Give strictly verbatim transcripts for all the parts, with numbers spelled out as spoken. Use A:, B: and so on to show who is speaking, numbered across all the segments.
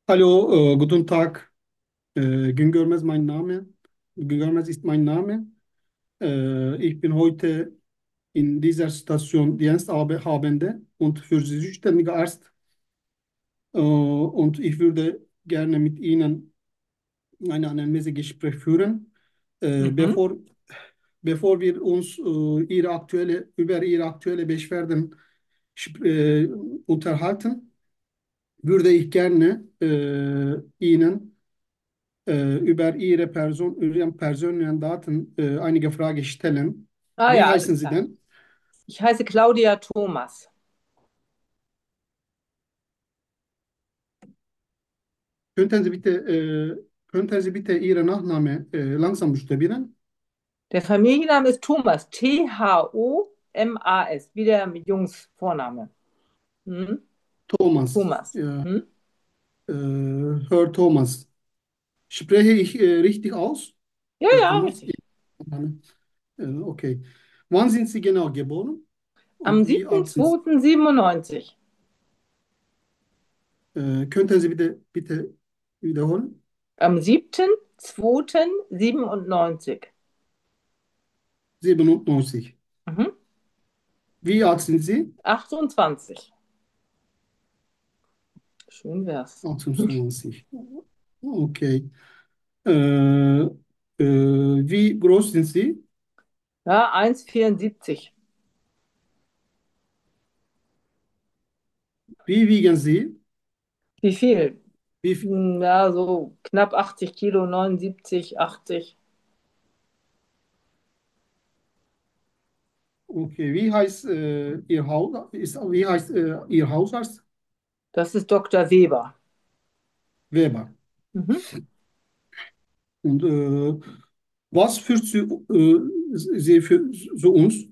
A: Hallo, äh, guten Tag. Äh, Güngörmez mein Name. Güngörmez ist mein Name. Äh, ich bin heute in dieser Station Diensthabende und für Sie zuständiger Arzt. Äh, und ich würde gerne mit Ihnen ein Anamnesegespräch führen. Äh,
B: Mhm.
A: bevor, bevor wir uns äh, Ihre aktuelle, über Ihre aktuelle Beschwerden sp- äh, unterhalten, würde ich gerne äh, Ihnen äh, über Ihre Person, Ihren persönlichen Daten äh, einige Fragen stellen.
B: Ah
A: Wie
B: ja, alles
A: heißen Sie
B: klar.
A: denn?
B: Ich heiße Claudia Thomas.
A: Könnten Sie bitte, äh, könnten Sie bitte Ihren Nachname äh, langsam buchstabieren?
B: Der Familienname ist Thomas. T H O M A S, wie der Jungs Vorname. Mhm.
A: Thomas.
B: Thomas.
A: Ja,
B: Mhm.
A: äh, Herr Thomas. Spreche ich äh, richtig aus?
B: Ja,
A: Herr
B: ja,
A: Thomas?
B: richtig.
A: Äh, okay. Wann sind Sie genau geboren
B: Am
A: und wie alt
B: siebten
A: sind Sie?
B: zweiten siebenundneunzig.
A: Äh, könnten Sie bitte, bitte wiederholen?
B: Am siebten zweiten siebenundneunzig.
A: siebenundneunzig.
B: Mhm.
A: Wie alt sind Sie?
B: achtundzwanzig. Schön wär's.
A: achtundzwanzig. Okay. Äh, äh, wie groß sind Sie?
B: Ja, eins Komma vierundsiebzig.
A: Wie wiegen Sie?
B: Wie viel?
A: Wie, f-
B: Hm, Ja, so knapp achtzig Kilo, neunundsiebzig, achtzig.
A: okay, wie heißt äh, Ihr Haus, ist, wie heißt äh, Ihr Hausarzt?
B: Das ist Doktor Weber.
A: Weber.
B: Mhm.
A: Und äh, was führt Sie, äh, Sie für zu uns?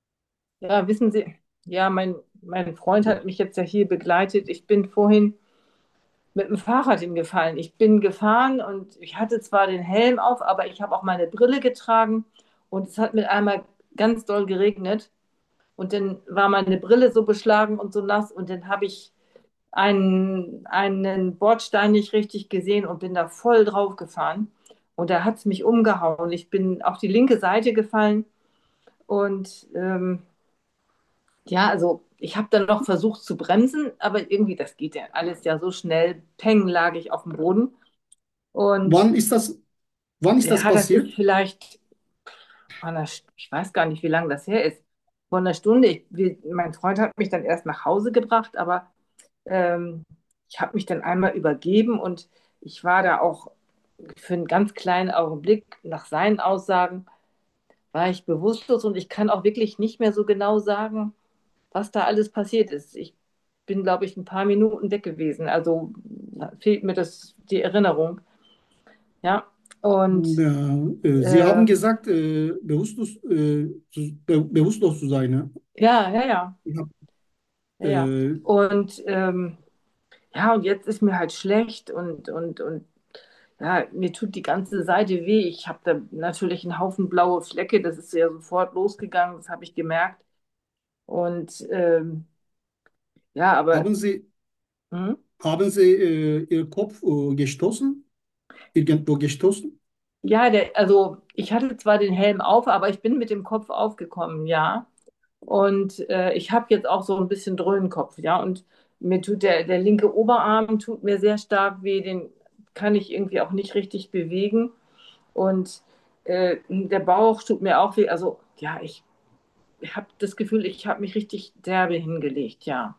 B: Ja, wissen Sie, ja, mein, mein Freund hat mich jetzt ja hier begleitet. Ich bin vorhin mit dem Fahrrad hingefallen. Ich bin gefahren und ich hatte zwar den Helm auf, aber ich habe auch meine Brille getragen und es hat mit einmal ganz doll geregnet und dann war meine Brille so beschlagen und so nass und dann habe ich einen, einen Bordstein nicht richtig gesehen und bin da voll drauf gefahren und da hat es mich umgehauen. Ich bin auf die linke Seite gefallen und ähm, ja, also ich habe dann noch versucht zu bremsen, aber irgendwie, das geht ja alles ja so schnell. Peng lag ich auf dem Boden. Und
A: Wann ist das, wann ist das
B: ja, das ist
A: passiert?
B: vielleicht, von einer, ich weiß gar nicht, wie lange das her ist. Vor einer Stunde. Ich, wie, mein Freund hat mich dann erst nach Hause gebracht, aber ähm, ich habe mich dann einmal übergeben und ich war da auch für einen ganz kleinen Augenblick, nach seinen Aussagen, war ich bewusstlos und ich kann auch wirklich nicht mehr so genau sagen, was da alles passiert ist. Ich bin, glaube ich, ein paar Minuten weg gewesen. Also fehlt mir das, die Erinnerung. Ja, und
A: Ja, äh, Sie haben
B: äh,
A: gesagt, äh, bewusstlos, äh, zu, be bewusstlos zu sein. Ne?
B: ja, ja, ja,
A: Ich hab,
B: ja, ja.
A: äh,
B: Und ähm, ja, und jetzt ist mir halt schlecht und, und, und ja, mir tut die ganze Seite weh. Ich habe da natürlich einen Haufen blaue Flecke, das ist ja sofort losgegangen, das habe ich gemerkt. Und ähm, ja, aber
A: haben Sie,
B: hm?
A: haben Sie äh, Ihr Kopf äh, gestoßen? Irgendwo gestoßen?
B: Ja, der, also ich hatte zwar den Helm auf, aber ich bin mit dem Kopf aufgekommen, ja. Und äh, ich habe jetzt auch so ein bisschen Dröhnenkopf, ja. Und mir tut der, der linke Oberarm tut mir sehr stark weh, den kann ich irgendwie auch nicht richtig bewegen. Und äh, der Bauch tut mir auch weh. Also ja, ich habe das Gefühl, ich habe mich richtig derbe hingelegt, ja.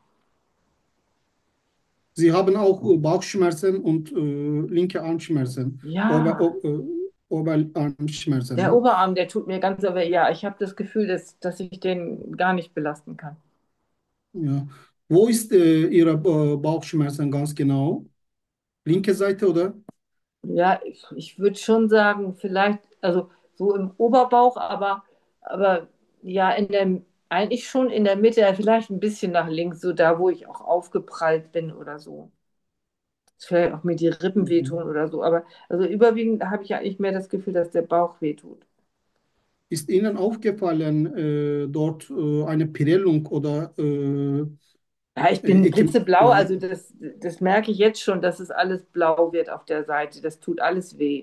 A: Sie haben auch äh, Bauchschmerzen und äh, linke Armschmerzen, Ober,
B: Ja,
A: o, äh, Oberarmschmerzen.
B: der
A: Ne?
B: Oberarm, der tut mir ganz weh. Ja, ich habe das Gefühl, dass, dass ich den gar nicht belasten kann.
A: Ja. Wo ist äh, Ihre äh, Bauchschmerzen ganz genau? Linke Seite oder?
B: Ja, ich, ich würde schon sagen, vielleicht, also so im Oberbauch, aber, aber ja, in der, eigentlich schon in der Mitte, vielleicht ein bisschen nach links, so da, wo ich auch aufgeprallt bin oder so. Dass vielleicht auch mir die Rippen wehtun
A: Mhm.
B: oder so. Aber also überwiegend habe ich eigentlich mehr das Gefühl, dass der Bauch wehtut.
A: Ist Ihnen aufgefallen, äh, dort äh, eine Prellung oder äh,
B: Ja, ich
A: Äh,
B: bin
A: Ekim,
B: blitzeblau,
A: ja,
B: also das, das merke ich jetzt schon, dass es alles blau wird auf der Seite. Das tut alles weh.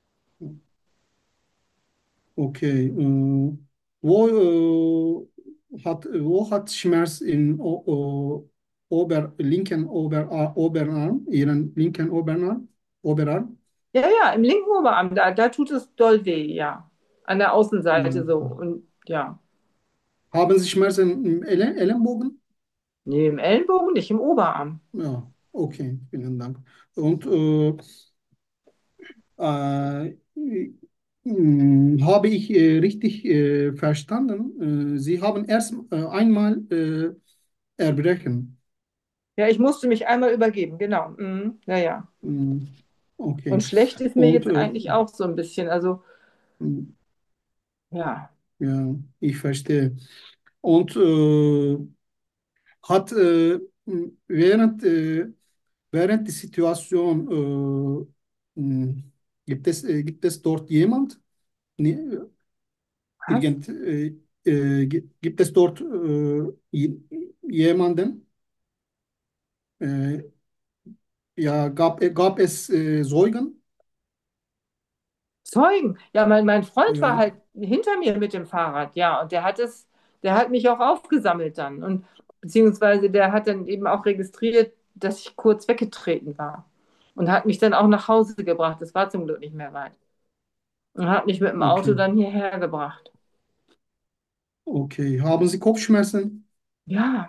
A: okay. Äh, wo, äh, hat, wo hat Schmerz in o, o, Ober, linken Ober, Oberarm, Ihren linken Oberarm? Oberarm?
B: Ja, ja, im linken Oberarm, da, da tut es doll weh, ja. An der Außenseite so.
A: Mhm.
B: Und ja,
A: Haben Sie Schmerzen im Ele- Ellenbogen?
B: nee, im Ellenbogen, nicht im Oberarm.
A: Ja, okay, vielen Dank. Und äh, äh, mh, habe ich äh, richtig äh, verstanden? Äh, Sie haben erst äh, einmal äh, Erbrechen.
B: Ja, ich musste mich einmal übergeben, genau. Mhm, ja, ja.
A: Mh,
B: Und
A: okay.
B: schlecht ist mir
A: Und
B: jetzt
A: äh,
B: eigentlich auch so ein bisschen. Also,
A: mh,
B: ja.
A: ja, ich verstehe. Und äh, hat äh, mh, während, äh, während der Situation äh, mh, gibt es, äh, gibt es dort jemand? Ne,
B: Was?
A: irgend, äh, äh, gi- gibt es dort äh, je- jemanden? Äh, ja, gab, gab es äh, Zeugen?
B: Zeugen. Ja, mein, mein Freund war
A: Ja,
B: halt hinter mir mit dem Fahrrad, ja. Und der hat es, der hat mich auch aufgesammelt dann. Und beziehungsweise der hat dann eben auch registriert, dass ich kurz weggetreten war. Und hat mich dann auch nach Hause gebracht. Das war zum Glück nicht mehr weit. Und hat mich mit dem Auto
A: okay.
B: dann hierher gebracht.
A: Okay. Haben Sie Kopfschmerzen?
B: Ja,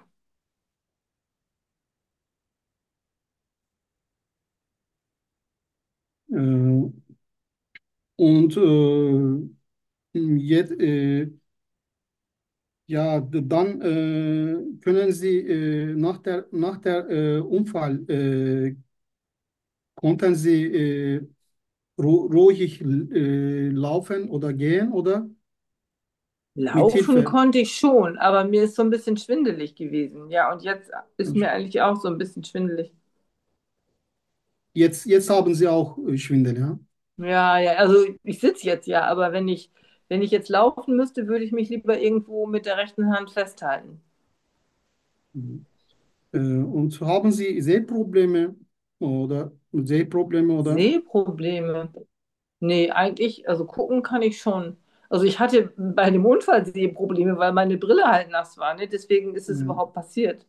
A: Äh, und äh, jetzt, äh, ja, dann äh, können Sie äh, nach der, nach der äh, Unfall, äh, konnten Sie äh, ru ruhig äh, laufen oder gehen oder mit
B: laufen
A: Hilfe?
B: konnte ich schon, aber mir ist so ein bisschen schwindelig gewesen. Ja, und jetzt ist mir eigentlich auch so ein bisschen schwindelig.
A: Jetzt, jetzt haben Sie auch äh, Schwindel, ja?
B: Ja, ja, also ich sitze jetzt ja, aber wenn ich, wenn ich jetzt laufen müsste, würde ich mich lieber irgendwo mit der rechten Hand festhalten.
A: Mhm. Äh, und haben Sie Sehprobleme oder Sehprobleme oder?
B: Sehprobleme? Nee, eigentlich, also gucken kann ich schon. Also ich hatte bei dem Unfall Sehprobleme, weil meine Brille halt nass war, ne? Deswegen ist es
A: Ja,
B: überhaupt passiert.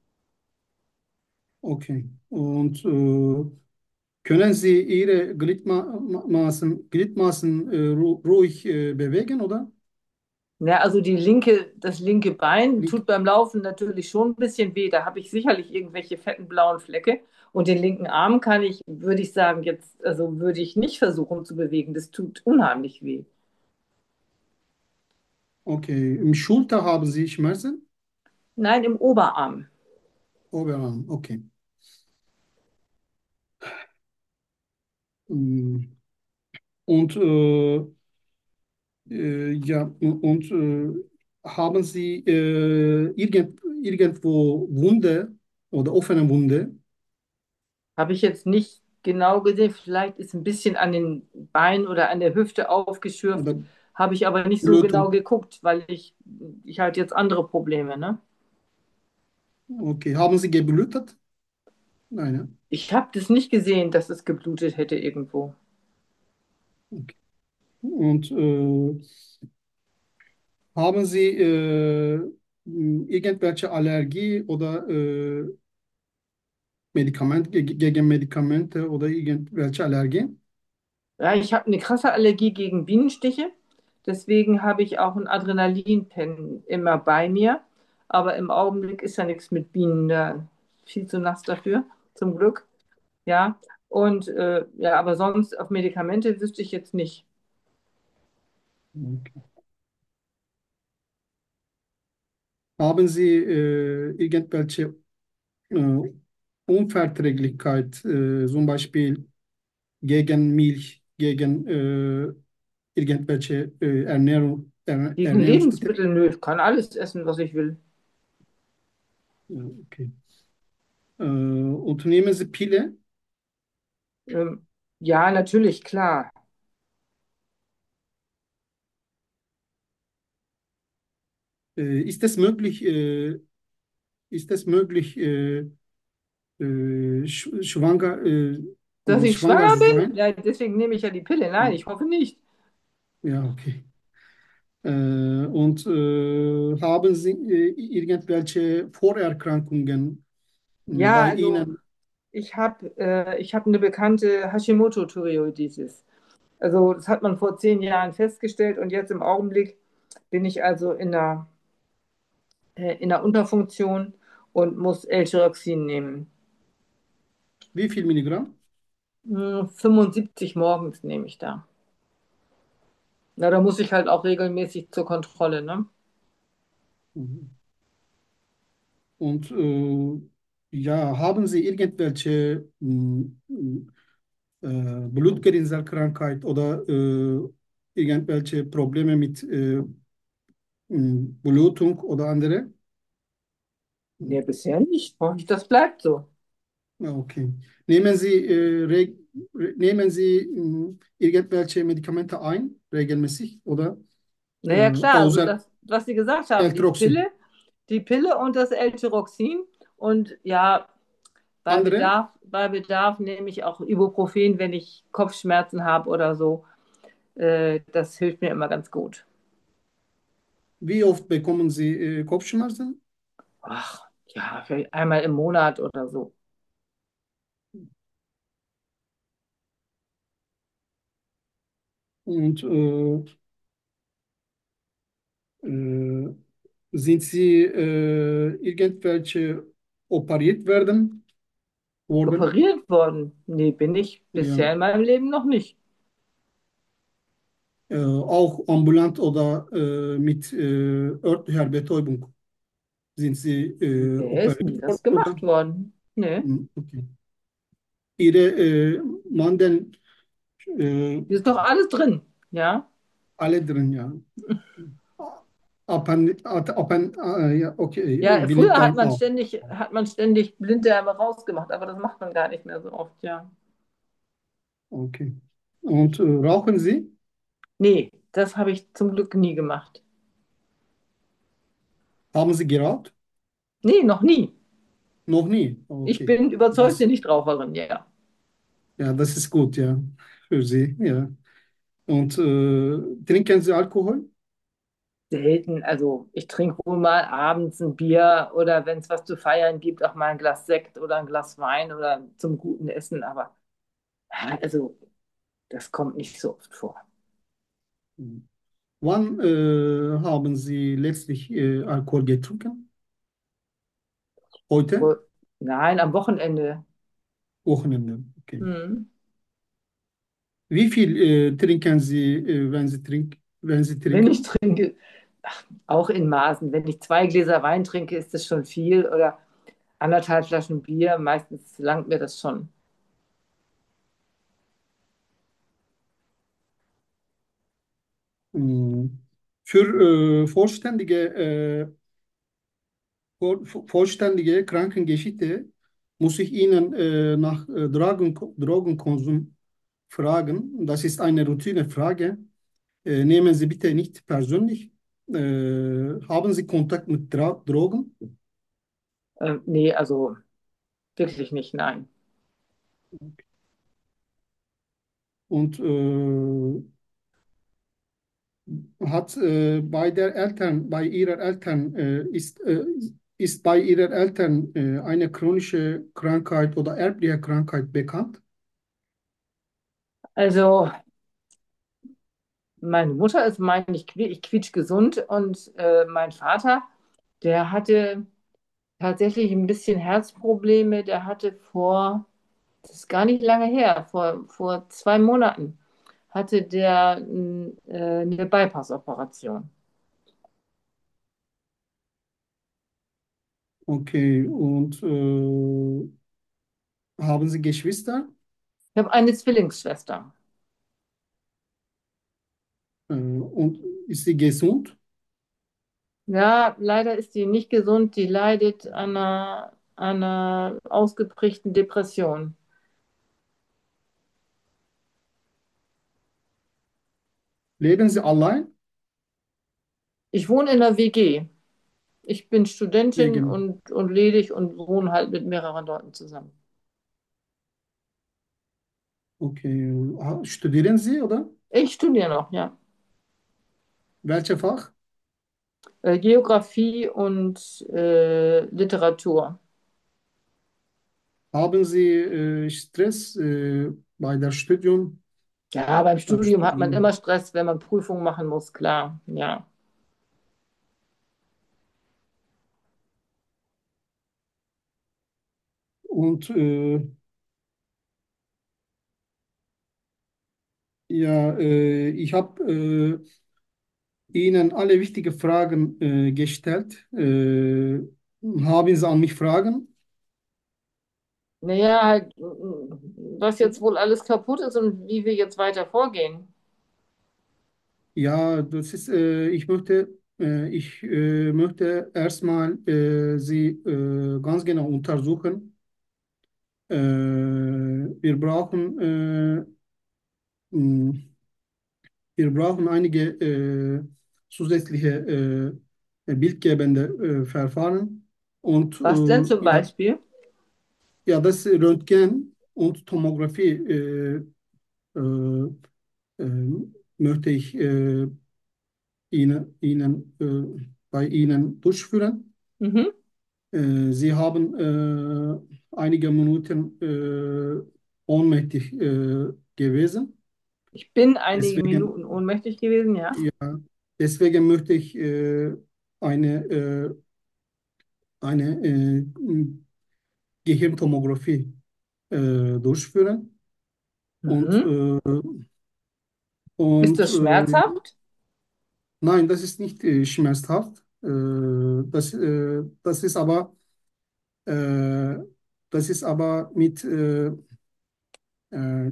A: okay. Und äh, können Sie Ihre Gliedmaßen, Gliedmaßen äh, ru ruhig äh, bewegen, oder?
B: Ja, also die linke, das linke Bein
A: Lieg-
B: tut beim Laufen natürlich schon ein bisschen weh. Da habe ich sicherlich irgendwelche fetten blauen Flecke. Und den linken Arm kann ich, würde ich sagen, jetzt, also würde ich nicht versuchen zu bewegen. Das tut unheimlich weh.
A: Okay. Im Schulter haben Sie Schmerzen?
B: Nein, im Oberarm.
A: Oberarm, okay. Mm. Und äh, äh, ja, und äh, haben Sie äh, irgend, irgendwo Wunde oder offene Wunde
B: Habe ich jetzt nicht genau gesehen. Vielleicht ist ein bisschen an den Beinen oder an der Hüfte aufgeschürft.
A: oder
B: Habe ich aber nicht so genau
A: Blutung?
B: geguckt, weil ich, ich halt jetzt andere Probleme, ne?
A: Okay. Haben Sie geblutet? Nein, ja.
B: Ich habe das nicht gesehen, dass es geblutet hätte irgendwo.
A: Okay. Und äh, haben Sie äh, mh, irgendwelche Allergie oder äh, Medikament, ge gegen Medikamente oder irgendwelche Allergien?
B: Ja, ich habe eine krasse Allergie gegen Bienenstiche. Deswegen habe ich auch ein Adrenalinpen immer bei mir. Aber im Augenblick ist ja nichts mit Bienen da. Viel zu nass dafür, zum Glück. Ja. Und äh, ja, aber sonst auf Medikamente wüsste ich jetzt nicht.
A: Okay. Haben Sie äh, irgendwelche äh, Unverträglichkeit, äh, zum Beispiel gegen Milch, gegen äh, irgendwelche äh, Ernährung, Er
B: Gegen
A: Ernährungsmittel?
B: Lebensmittel, nö, ich kann alles essen, was ich will.
A: Ja, okay. Äh, und nehmen Sie Pille?
B: Ähm, ja, natürlich, klar.
A: Äh, ist es möglich, äh, ist es möglich, äh, äh, sch schwanger, äh,
B: Dass ich
A: schwanger
B: schwanger bin?
A: sein?
B: Ja, deswegen nehme ich ja die Pille. Nein, ich hoffe nicht.
A: Ja, okay. Äh, und äh, haben Sie äh, irgendwelche Vorerkrankungen
B: Ja,
A: bei
B: also
A: Ihnen?
B: ich habe äh, ich hab eine bekannte Hashimoto-Thyreoiditis. Also das hat man vor zehn Jahren festgestellt und jetzt im Augenblick bin ich also in der, äh, in der Unterfunktion und muss L-Tyroxin nehmen.
A: Wie viel Milligramm?
B: Hm, fünfundsiebzig morgens nehme ich da. Na, da muss ich halt auch regelmäßig zur Kontrolle, ne?
A: Mhm. Und äh, ja, haben Sie irgendwelche mh, äh, Blutgerinnselkrankheit oder äh, irgendwelche Probleme mit äh, mh, Blutung oder andere?
B: Nee, bisher nicht. Und das bleibt so.
A: Ja, okay. Nehmen Sie, äh, reg re- nehmen Sie mh, irgendwelche Medikamente ein, regelmäßig, oder äh,
B: Naja, klar, also
A: außer
B: das, was Sie gesagt haben, die
A: Eltroxin?
B: Pille, die Pille und das L-Tyroxin. Und ja, bei
A: Andere?
B: Bedarf, bei Bedarf nehme ich auch Ibuprofen, wenn ich Kopfschmerzen habe oder so. Äh, das hilft mir immer ganz gut.
A: Wie oft bekommen Sie äh, Kopfschmerzen?
B: Ach, ja, vielleicht einmal im Monat oder so.
A: Und äh, äh, sind Sie äh, irgendwelche operiert werden worden?
B: Operiert worden? Nee, bin ich
A: Ja.
B: bisher in meinem Leben noch nicht.
A: Äh, auch ambulant oder äh, mit äh, örtlicher Betäubung sind Sie äh,
B: Nee, ist nie
A: operiert
B: was
A: worden, oder?
B: gemacht worden. Nee.
A: Hm, okay. Ihre äh, Mandeln äh,
B: Hier ist doch alles drin. Ja?
A: alle drin, ja. Appen, Appen, äh, ja, okay,
B: Ja, früher hat
A: Blinddarm
B: man
A: auch.
B: ständig, hat man ständig Blinddarme rausgemacht, aber das macht man gar nicht mehr so oft, ja.
A: Okay. Und äh, rauchen Sie?
B: Nee, das habe ich zum Glück nie gemacht.
A: Haben Sie geraucht?
B: Nee, noch nie.
A: Noch nie.
B: Ich
A: Okay.
B: bin überzeugte
A: Das,
B: Nichtraucherin, ja.
A: ja, das ist gut, ja, für Sie, ja. Und äh, trinken Sie Alkohol?
B: Selten. Also ich trinke wohl mal abends ein Bier oder wenn es was zu feiern gibt, auch mal ein Glas Sekt oder ein Glas Wein oder zum guten Essen. Aber ja, also das kommt nicht so oft vor.
A: Hm. Wann äh, haben Sie letztlich äh, Alkohol getrunken? Heute?
B: Wo, nein, am Wochenende.
A: Wochenende. Okay.
B: Hm.
A: Wie viel äh, trinken Sie, äh, wenn Sie trink, wenn Sie
B: Wenn ich
A: trinken?
B: trinke, ach, auch in Maßen. Wenn ich zwei Gläser Wein trinke, ist das schon viel. Oder anderthalb Flaschen Bier, meistens langt mir das schon.
A: Hm. Für äh, vollständige, äh, voll, vollständige Krankengeschichte muss ich Ihnen äh, nach äh, Drogen, Drogenkonsum fragen. Das ist eine Routinefrage. Äh, nehmen Sie bitte nicht persönlich. Äh, haben Sie Kontakt mit Dra Drogen?
B: Ähm, nee, also wirklich nicht, nein.
A: Und äh, hat äh, bei der Eltern, bei Ihrer Eltern, äh, ist, äh, ist bei Ihrer Eltern äh, eine chronische Krankheit oder erbliche Krankheit bekannt?
B: Also meine Mutter ist, meine ich, qui- ich quietschgesund und äh, mein Vater, der hatte tatsächlich ein bisschen Herzprobleme. Der hatte vor, das ist gar nicht lange her, vor, vor zwei Monaten, hatte der n- äh, eine Bypass-Operation.
A: Okay, und äh, haben Sie Geschwister?
B: Ich habe eine Zwillingsschwester.
A: Äh, und ist sie gesund?
B: Ja, leider ist die nicht gesund. Die leidet an einer, an einer ausgeprägten Depression.
A: Leben Sie allein?
B: Ich wohne in einer W G. Ich bin Studentin
A: Wegen,
B: und, und ledig und wohne halt mit mehreren Leuten zusammen.
A: okay. Ah, studieren Sie, oder?
B: Ich studiere noch, ja.
A: Welche Fach?
B: Äh, Geografie und äh, Literatur.
A: Haben Sie äh, Stress äh, bei der Studium,
B: Ja, beim
A: beim
B: Studium hat man immer
A: Studium?
B: Stress, wenn man Prüfungen machen muss, klar. Ja.
A: Und äh, ja, äh, ich habe äh, Ihnen alle wichtigen Fragen äh, gestellt. Äh, haben Sie an mich Fragen?
B: Naja, halt, was jetzt wohl alles kaputt ist und wie wir jetzt weiter vorgehen.
A: Ja, das ist, äh, ich möchte, äh, ich äh, möchte erstmal äh, Sie äh, ganz genau untersuchen. Äh, wir brauchen, äh, mh, wir brauchen einige äh, zusätzliche äh, bildgebende äh, Verfahren. Und
B: Was denn zum
A: äh, ja,
B: Beispiel?
A: ja, das Röntgen und Tomographie äh, äh, äh, möchte ich äh, Ihnen, Ihnen, äh, bei Ihnen durchführen.
B: Mhm.
A: Äh, Sie haben äh, einige Minuten äh, ohnmächtig äh, gewesen.
B: Ich bin einige
A: Deswegen,
B: Minuten ohnmächtig gewesen, ja.
A: ja, deswegen möchte ich äh, eine, äh, eine äh, Gehirntomographie äh, durchführen. Und,
B: Mhm.
A: äh,
B: Ist
A: und
B: das
A: äh,
B: schmerzhaft?
A: nein, das ist nicht äh, schmerzhaft. Äh, das, äh, das ist aber, äh, das ist aber mit äh, äh,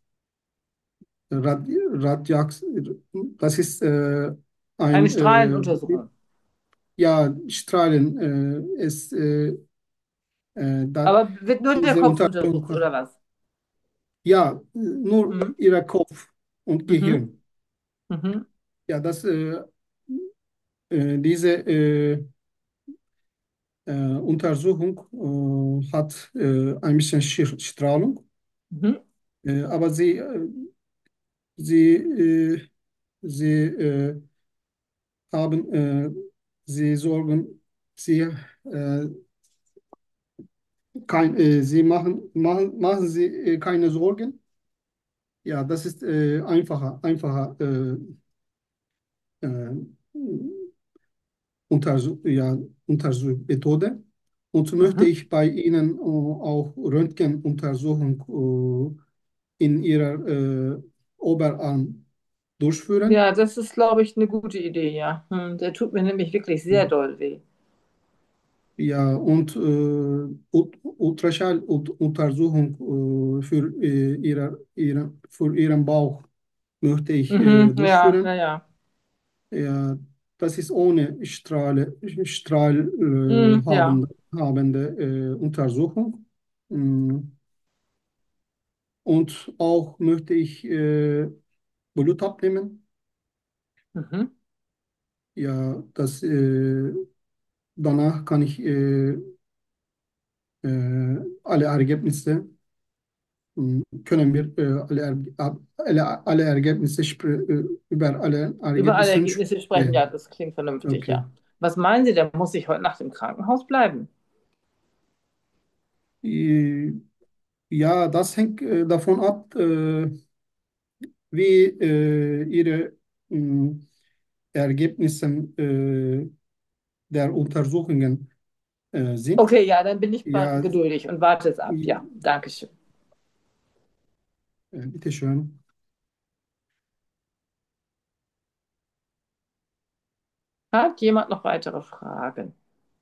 A: Radi Radiax, das ist äh,
B: Eine
A: ein äh,
B: Strahlenuntersuchung.
A: ja, Strahlen. Äh, es, äh, äh, da,
B: Aber wird nur der
A: diese
B: Kopf untersucht,
A: Untersuchung,
B: oder was?
A: ja, nur
B: Mhm.
A: ihrer Kopf und
B: Mhm.
A: Gehirn.
B: Mhm.
A: Ja, das, äh, äh, diese äh, äh, Untersuchung äh, hat äh, ein bisschen Schir- Strahlung,
B: Mhm.
A: äh, aber sie, äh, sie, äh, sie äh, haben, äh, sie sorgen, sie äh, Kein, äh, Sie machen, machen, machen Sie äh, keine Sorgen. Ja, das ist äh, einfacher, einfacher äh, äh, Untersuch, ja, Untersuchmethode. Und so möchte
B: Mhm.
A: ich bei Ihnen äh, auch Röntgenuntersuchung äh, in Ihrer äh, Oberarm durchführen.
B: Ja, das ist, glaube ich, eine gute Idee, ja. Hm, der tut mir nämlich wirklich sehr doll weh.
A: Ja, und äh, Ult- Ultraschalluntersuchung äh, für, äh, ihre, ihre, für Ihren Bauch möchte ich äh,
B: Mhm. Ja, ja,
A: durchführen.
B: ja.
A: Ja, das ist ohne Strahle, Strahl,
B: Mhm.
A: äh,
B: Ja.
A: haben, habende äh, Untersuchung. Mm, Und auch möchte ich äh, Blut abnehmen.
B: Mhm.
A: Ja, das, äh, danach kann ich äh, äh, alle Ergebnisse, mm, können wir äh, alle, Er- ab- alle, alle Ergebnisse, spre- äh, über alle
B: Über alle
A: Ergebnisse
B: Ergebnisse sprechen, ja,
A: sprechen.
B: das klingt vernünftig,
A: Okay.
B: ja. Was meinen Sie, der muss ich heute Nacht im Krankenhaus bleiben?
A: Äh, Ja, das hängt äh, davon ab, äh, wie äh, Ihre mh, Ergebnisse äh, der Untersuchungen äh, sind.
B: Okay, ja, dann bin ich mal
A: Ja, äh,
B: geduldig und warte es ab. Ja, danke schön.
A: bitteschön.
B: Hat jemand noch weitere Fragen?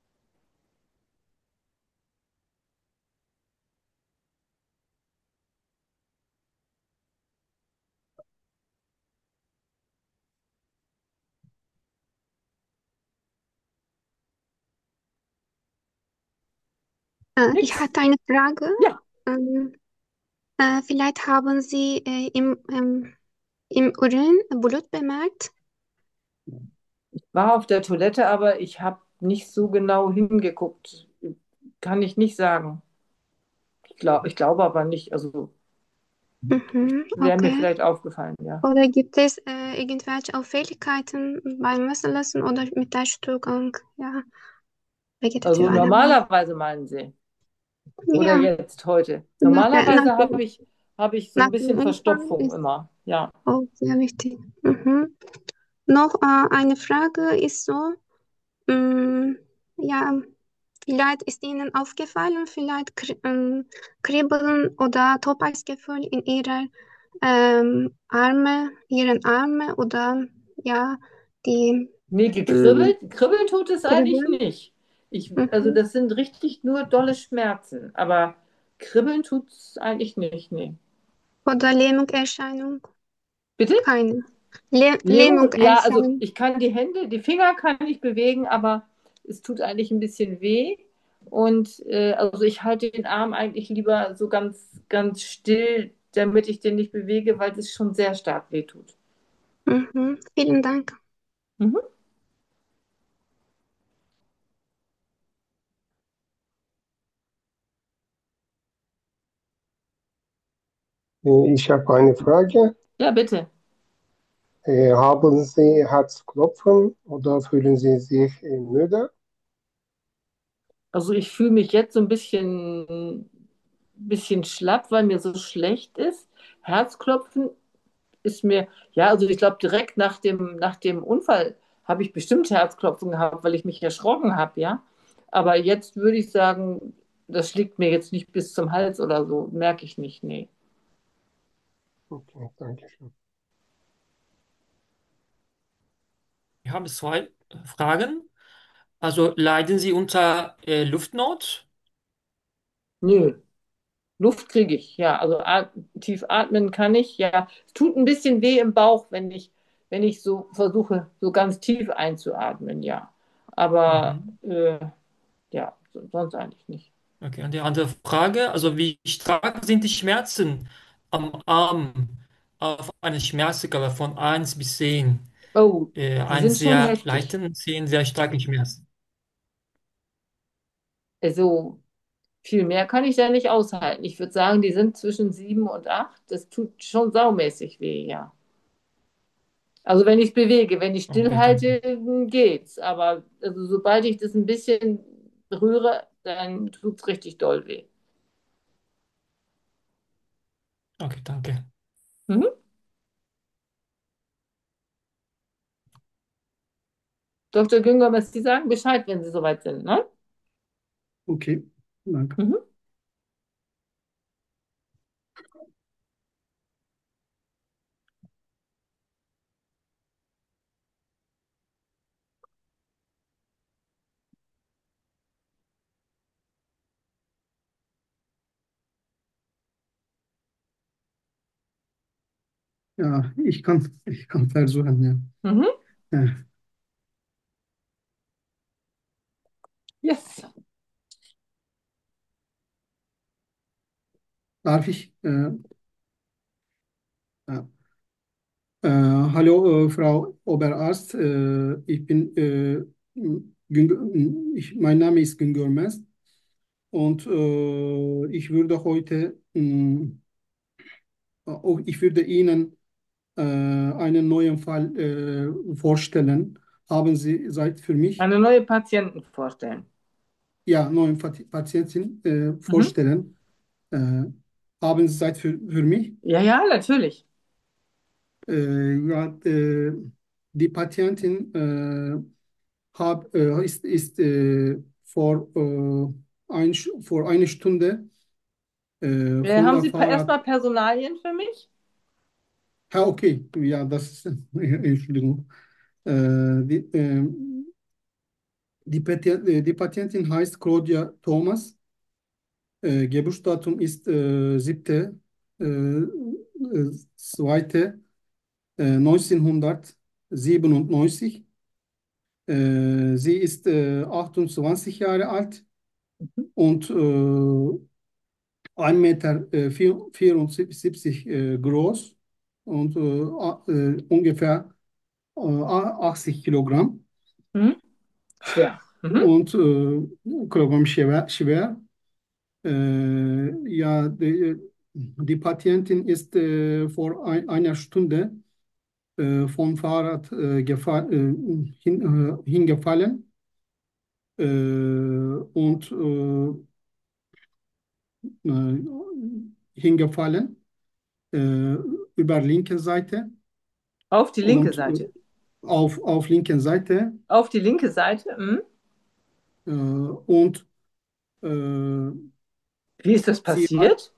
C: Äh, ich
B: Nix?
C: hatte eine Frage.
B: Ja,
C: Ähm, äh, vielleicht haben Sie äh, im, ähm, im Urin Blut bemerkt?
B: war auf der Toilette, aber ich habe nicht so genau hingeguckt. Kann ich nicht sagen. Ich glaube, ich glaube aber nicht. Also
C: Mhm,
B: wäre mir
C: okay.
B: vielleicht aufgefallen, ja.
C: Oder gibt es äh, irgendwelche Auffälligkeiten beim Messerlassen oder mit der Stuhlgang? Ja, vegetative
B: Also
C: Ernährung.
B: normalerweise meinen Sie. Oder
C: Ja,
B: jetzt heute.
C: nach, der, nach,
B: Normalerweise habe
C: dem,
B: ich, habe ich so
C: nach
B: ein
C: dem
B: bisschen
C: Unfall
B: Verstopfung
C: ist
B: immer. Ja.
C: auch sehr wichtig. Mhm. Noch äh, eine Frage ist so, mh, ja, vielleicht ist Ihnen aufgefallen, vielleicht kri ähm, Kribbeln oder Todesgefühl in Ihrer ähm, Arme, Ihren Arme oder ja, die
B: Nee,
C: mh,
B: gekribbelt, kribbeln tut es eigentlich
C: Kribbeln.
B: nicht. Ich, also
C: Mhm.
B: das sind richtig nur dolle Schmerzen. Aber kribbeln tut es eigentlich nicht, nee.
C: Oder Lähmungserscheinung?
B: Bitte?
C: Keine. Läh
B: Lähmung, ja, also
C: Lähmungserscheinung.
B: ich kann die Hände, die Finger kann ich bewegen, aber es tut eigentlich ein bisschen weh. Und äh, also ich halte den Arm eigentlich lieber so ganz, ganz still, damit ich den nicht bewege, weil es schon sehr stark weh tut.
C: Mhm. Vielen Dank.
B: Mhm.
D: Äh, Ich habe eine Frage.
B: Ja, bitte.
D: Äh, Haben Sie Herzklopfen oder fühlen Sie sich äh, müde?
B: Also ich fühle mich jetzt so ein bisschen, bisschen schlapp, weil mir so schlecht ist. Herzklopfen ist mir, ja, also ich glaube, direkt nach dem, nach dem Unfall habe ich bestimmt Herzklopfen gehabt, weil ich mich erschrocken habe, ja. Aber jetzt würde ich sagen, das schlägt mir jetzt nicht bis zum Hals oder so, merke ich nicht, nee.
D: Okay, danke schön.
E: Wir haben zwei Fragen. Also leiden Sie unter äh, Luftnot?
B: Nö, Luft kriege ich, ja. Also at tief atmen kann ich, ja. Es tut ein bisschen weh im Bauch, wenn ich, wenn ich so versuche, so ganz tief einzuatmen, ja. Aber
E: Mhm.
B: äh, ja, sonst eigentlich nicht.
E: Okay, und die andere Frage, also wie stark sind die Schmerzen am Arm auf einer Schmerzskala von eins bis zehn?
B: Oh,
E: Äh,
B: die
E: eins
B: sind schon
E: sehr
B: heftig.
E: leichten, zehn sehr starken Schmerzen.
B: Also viel mehr kann ich da nicht aushalten. Ich würde sagen, die sind zwischen sieben und acht. Das tut schon saumäßig weh, ja. Also wenn ich es bewege, wenn ich
E: Okay, danke.
B: stillhalte, geht's. Aber also, sobald ich das ein bisschen berühre, dann tut es richtig doll weh.
E: Okay, danke.
B: Mhm. Doktor Günger, was Sie sagen, Bescheid, wenn Sie soweit sind, ne?
A: Okay, danke.
B: Mhm.
A: Ja, ich kann, ich kann versuchen, ja.
B: Mhm.
A: Ja.
B: Yes.
A: Darf ich? Äh, ja. Äh, hallo, äh, Frau Oberarzt. Äh, ich bin, äh, Gün, ich, mein Name ist Güngör Mest und äh, ich würde heute, mh, auch ich würde Ihnen äh, einen neuen Fall äh, vorstellen. Haben Sie Zeit für mich?
B: Eine neue Patienten vorstellen.
A: Ja, neuen Pat- Patientin äh,
B: Mhm.
A: vorstellen. Äh, haben Sie Zeit für, für mich?
B: Ja, ja, natürlich.
A: Äh, ja, äh, die Patientin äh, hab, äh, ist, ist äh, vor, äh, ein, vor einer Stunde äh,
B: Äh,
A: von
B: haben
A: der
B: Sie pa-
A: Fahrrad.
B: erstmal Personalien für mich?
A: Ha, okay, ja, das ist, Entschuldigung. Äh, die, äh, die, Patient, äh, die Patientin heißt Claudia Thomas. Äh, Geburtsdatum ist äh, siebte Äh, äh, zweite Äh, neunzehnhundertsiebenundneunzig. Äh, sie ist äh, achtundzwanzig Jahre alt und äh, ein Meter äh, vier- vierundsiebzig äh, groß und äh, a- äh, ungefähr äh, achtzig Kilogramm.
B: Mhm. Schwer. Mhm.
A: und äh, Programm schwer, schwer. Äh, ja, die, die Patientin ist äh, vor ein, einer Stunde äh, vom Fahrrad äh, gefa- äh, hin, äh, hingefallen äh, und äh, äh, hingefallen äh, über linke Seite
B: Auf die linke
A: und äh,
B: Seite.
A: auf, auf linken Seite
B: Auf die linke Seite. Mhm.
A: äh, und äh,
B: Wie ist das
A: sie hat
B: passiert?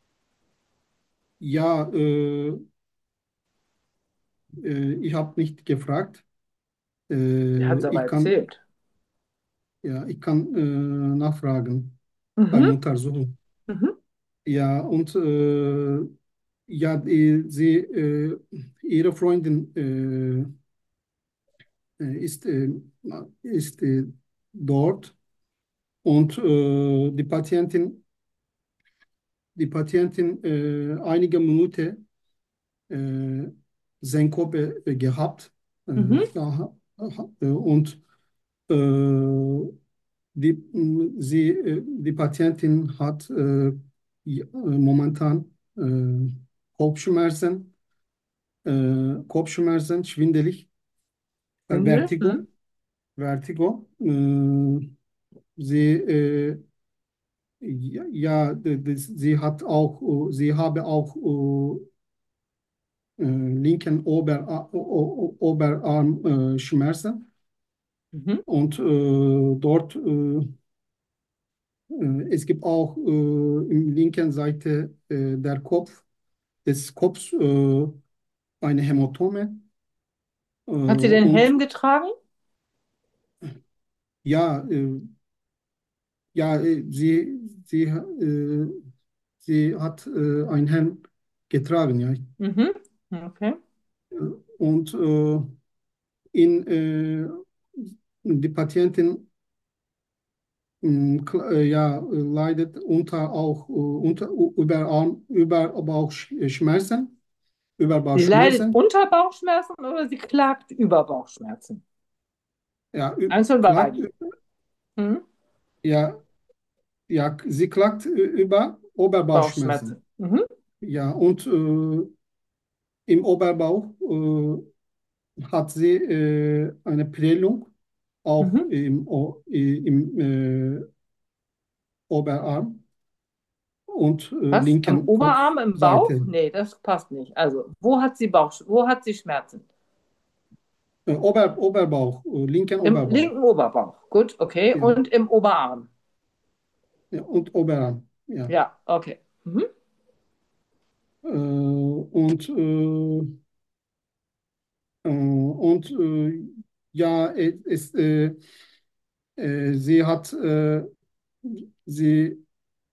A: ja, äh, äh, ich habe nicht gefragt.
B: Der hat
A: Äh,
B: es aber
A: ich kann,
B: erzählt.
A: ja, ich kann äh, nachfragen beim
B: Mhm.
A: Untersuchen.
B: Mhm.
A: Ja, und äh, ja, die, sie, äh, ihre Freundin äh, äh, ist, äh, ist äh, dort und äh, die Patientin, die Patientin äh, einige Minuten äh, Synkope äh, gehabt. Äh,
B: Mhm.
A: ja, äh, und äh, die, mh, sie, äh, die Patientin hat äh, ja, äh, momentan äh, Kopfschmerzen, äh, Kopfschmerzen, schwindelig, äh,
B: Windel.
A: Vertigo,
B: Mhm.
A: Vertigo. Äh, sie, äh, ja, ja, d- d- sie hat auch, äh, sie habe auch äh, äh, linken Ober, o- o- Oberarm äh, Schmerzen
B: Mhm.
A: und äh, dort äh, äh, es gibt auch äh, im linken Seite äh, der Kopf des Kopfs äh, eine Hämatome äh,
B: Hat sie den
A: und
B: Helm getragen?
A: ja, äh, ja, äh, sie, sie, äh, sie hat äh, ein Helm getragen, ja.
B: Mhm. Okay.
A: Und äh, in, äh, die Patientin mh, kl- äh, ja, äh, leidet unter auch äh, unter Überarm, Überbauchschmerzen,
B: Sie leidet
A: Überbauchschmerzen,
B: unter Bauchschmerzen oder sie klagt über Bauchschmerzen?
A: ja, ü-
B: Eins von
A: klagt,
B: beiden. Mhm.
A: ja, ja, sie klagt ü- über Oberbauchschmerzen.
B: Bauchschmerzen. Mhm.
A: Ja, und äh, im Oberbauch äh, hat sie äh, eine Prellung, auch
B: Mhm.
A: im, O- im äh, Oberarm und äh,
B: Was? Am
A: linken
B: Oberarm, im Bauch?
A: Kopfseite.
B: Nee, das passt nicht. Also, wo hat sie Bauch, wo hat sie Schmerzen?
A: Äh, Ober, Oberbauch, äh, linken
B: Im
A: Oberbauch.
B: linken Oberbauch. Gut, okay.
A: Ja,
B: Und im Oberarm.
A: ja, und Oberarm. Ja.
B: Ja, okay. Mhm.
A: Äh, und äh, äh, und äh, ja, es, es, äh, äh, sie hat äh, sie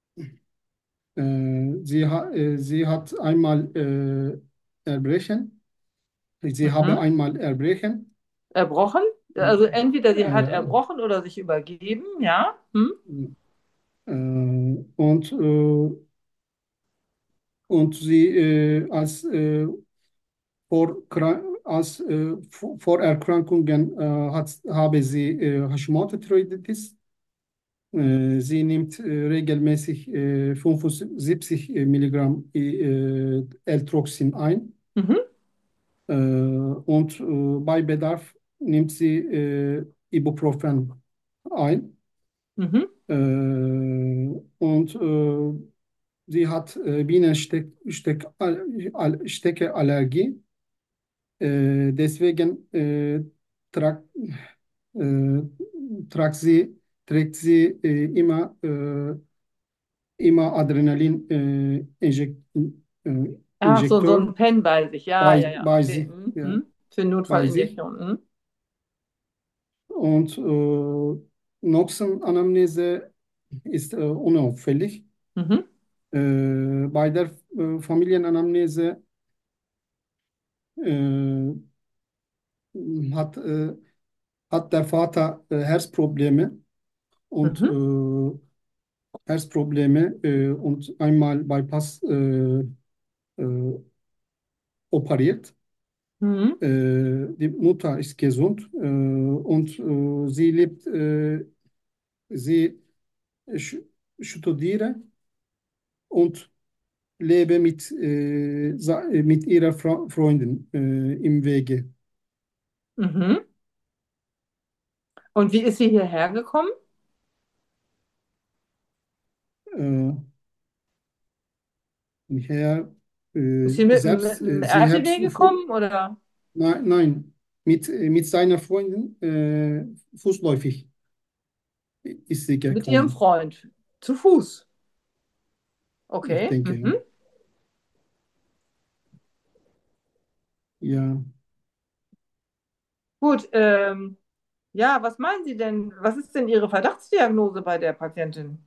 A: Äh, sie, ha äh, sie hat einmal äh, Erbrechen. Sie habe
B: Mhm.
A: einmal Erbrechen.
B: Erbrochen? Also entweder sie hat
A: Äh,
B: erbrochen oder sich übergeben, ja. Hm?
A: äh, und, äh, und sie äh, als, äh, vor, als äh, vor Vorerkrankungen äh, hat, habe sie äh, Hashimoto-Thyreoiditis. Äh, sie nimmt äh, regelmäßig äh, fünfundsiebzig Milligramm äh, L-Troxin ein.
B: Mhm.
A: Äh, und äh, bei Bedarf nimmt sie äh, Ibuprofen ein.
B: Mhm.
A: Äh, und äh, sie hat äh, Bienensteckeallergie. Äh, deswegen äh, trag, äh, tragt sie, trägt sie äh, immer, äh, immer Adrenalin äh, Injek äh,
B: Ach so, so
A: Injektor
B: ein Pen bei sich. Ja,
A: bei,
B: ja, ja,
A: bei
B: okay.
A: sich.
B: Mhm.
A: Ja,
B: Mhm. Für
A: bei sich.
B: Notfallinjektion. Mhm.
A: Und äh, Noxen-Anamnese ist äh, unauffällig.
B: Mhm.
A: Äh, bei der äh, Familienanamnese äh, hat, äh, hat der Vater äh, Herzprobleme und
B: Mhm.
A: äh, Herzprobleme äh, und einmal Bypass äh, äh, operiert.
B: Mhm.
A: Äh, die Mutter ist gesund, äh, und äh, sie lebt, äh, sie sch- studiere und lebe mit, äh, sa- mit ihrer Fra Freundin äh, im Wege.
B: Mhm. Und wie ist sie hierher gekommen?
A: Äh, Her, äh,
B: Ist sie mit, dem- mit
A: selbst,
B: dem
A: äh, sie
B: R T
A: hat,
B: W
A: Fu-
B: gekommen oder
A: nein, nein, mit, äh, mit seiner Freundin äh, fußläufig ist sie
B: mit ihrem
A: gekommen.
B: Freund? Zu Fuß.
A: Ich
B: Okay.
A: denke, ja.
B: Mhm.
A: Ja,
B: Gut. Ähm, ja, was meinen Sie denn? Was ist denn Ihre Verdachtsdiagnose bei der Patientin?